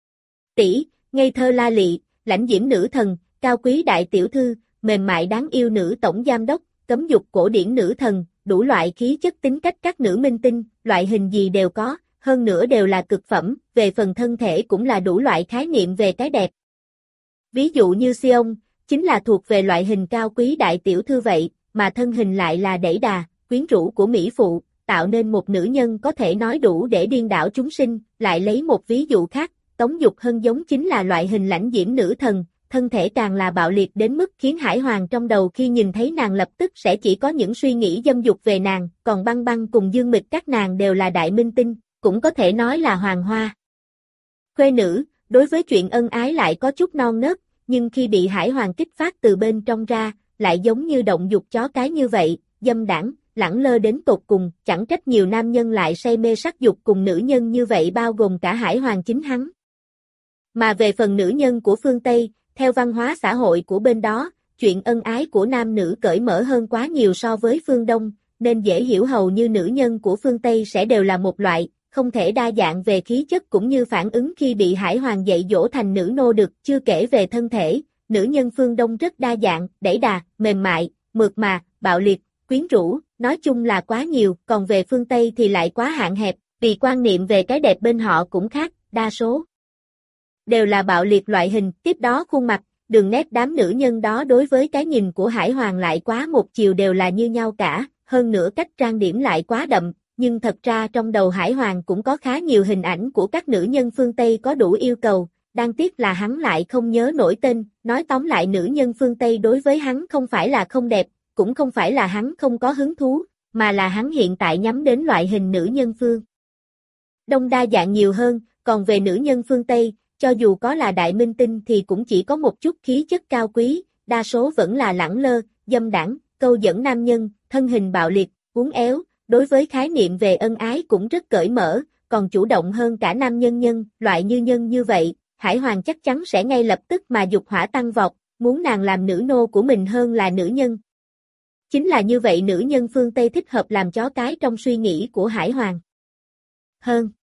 tỷ, ngây thơ la lị, lãnh diễm nữ thần, cao quý đại tiểu thư, mềm mại đáng yêu nữ tổng giám đốc, cấm dục cổ điển nữ thần, đủ loại khí chất tính cách các nữ minh tinh, loại hình gì đều có, hơn nữa đều là cực phẩm, về phần thân thể cũng là đủ loại khái niệm về cái đẹp. Ví dụ như Sion, chính là thuộc về loại hình cao quý đại tiểu thư vậy, mà thân hình lại là đẩy đà, quyến rũ của mỹ phụ, tạo nên một nữ nhân có thể nói đủ để điên đảo chúng sinh. Lại lấy một ví dụ khác, Tống Dục Hân giống chính là loại hình lãnh diễm nữ thần, thân thể càng là bạo liệt đến mức khiến Hải Hoàng trong đầu khi nhìn thấy nàng lập tức sẽ chỉ có những suy nghĩ dâm dục về nàng, còn Băng Băng cùng Dương Mịch các nàng đều là đại minh tinh, cũng có thể nói là hoàng hoa. Khuê nữ, đối với chuyện ân ái lại có chút non nớt, nhưng khi bị Hải Hoàng kích phát từ bên trong ra, lại giống như động dục chó cái như vậy, dâm đãng, lẳng lơ đến tột cùng, chẳng trách nhiều nam nhân lại say mê sắc dục cùng nữ nhân như vậy bao gồm cả Hải Hoàng chính hắn. Mà về phần nữ nhân của phương Tây, theo văn hóa xã hội của bên đó, chuyện ân ái của nam nữ cởi mở hơn quá nhiều so với phương Đông, nên dễ hiểu hầu như nữ nhân của phương Tây sẽ đều là một loại, không thể đa dạng về khí chất cũng như phản ứng khi bị Hải Hoàng dạy dỗ thành nữ nô được, chưa kể về thân thể, nữ nhân phương Đông rất đa dạng, đẩy đà, mềm mại, mượt mà, bạo liệt, quyến rũ, nói chung là quá nhiều, còn về phương Tây thì lại quá hạn hẹp, vì quan niệm về cái đẹp bên họ cũng khác, đa số đều là bạo liệt loại hình, tiếp đó khuôn mặt, đường nét đám nữ nhân đó đối với cái nhìn của Hải Hoàng lại quá một chiều đều là như nhau cả, hơn nữa cách trang điểm lại quá đậm, nhưng thật ra trong đầu Hải Hoàng cũng có khá nhiều hình ảnh của các nữ nhân phương Tây có đủ yêu cầu, đáng tiếc là hắn lại không nhớ nổi tên, nói tóm lại nữ nhân phương Tây đối với hắn không phải là không đẹp, cũng không phải là hắn không có hứng thú, mà là hắn hiện tại nhắm đến loại hình nữ nhân phương Đông đa dạng nhiều hơn, còn về nữ nhân phương Tây, cho dù có là đại minh tinh thì cũng chỉ có một chút khí chất cao quý, đa số vẫn là lẳng lơ, dâm đãng, câu dẫn nam nhân, thân hình bạo liệt, uốn éo, đối với khái niệm về ân ái cũng rất cởi mở, còn chủ động hơn cả nam nhân, loại nhân như vậy, Hải Hoàng chắc chắn sẽ ngay lập tức mà dục hỏa tăng vọt, muốn nàng làm nữ nô của mình hơn là nữ nhân. Chính là như vậy nữ nhân phương Tây thích hợp làm chó cái trong suy nghĩ của Hải Hoàng. Hơn.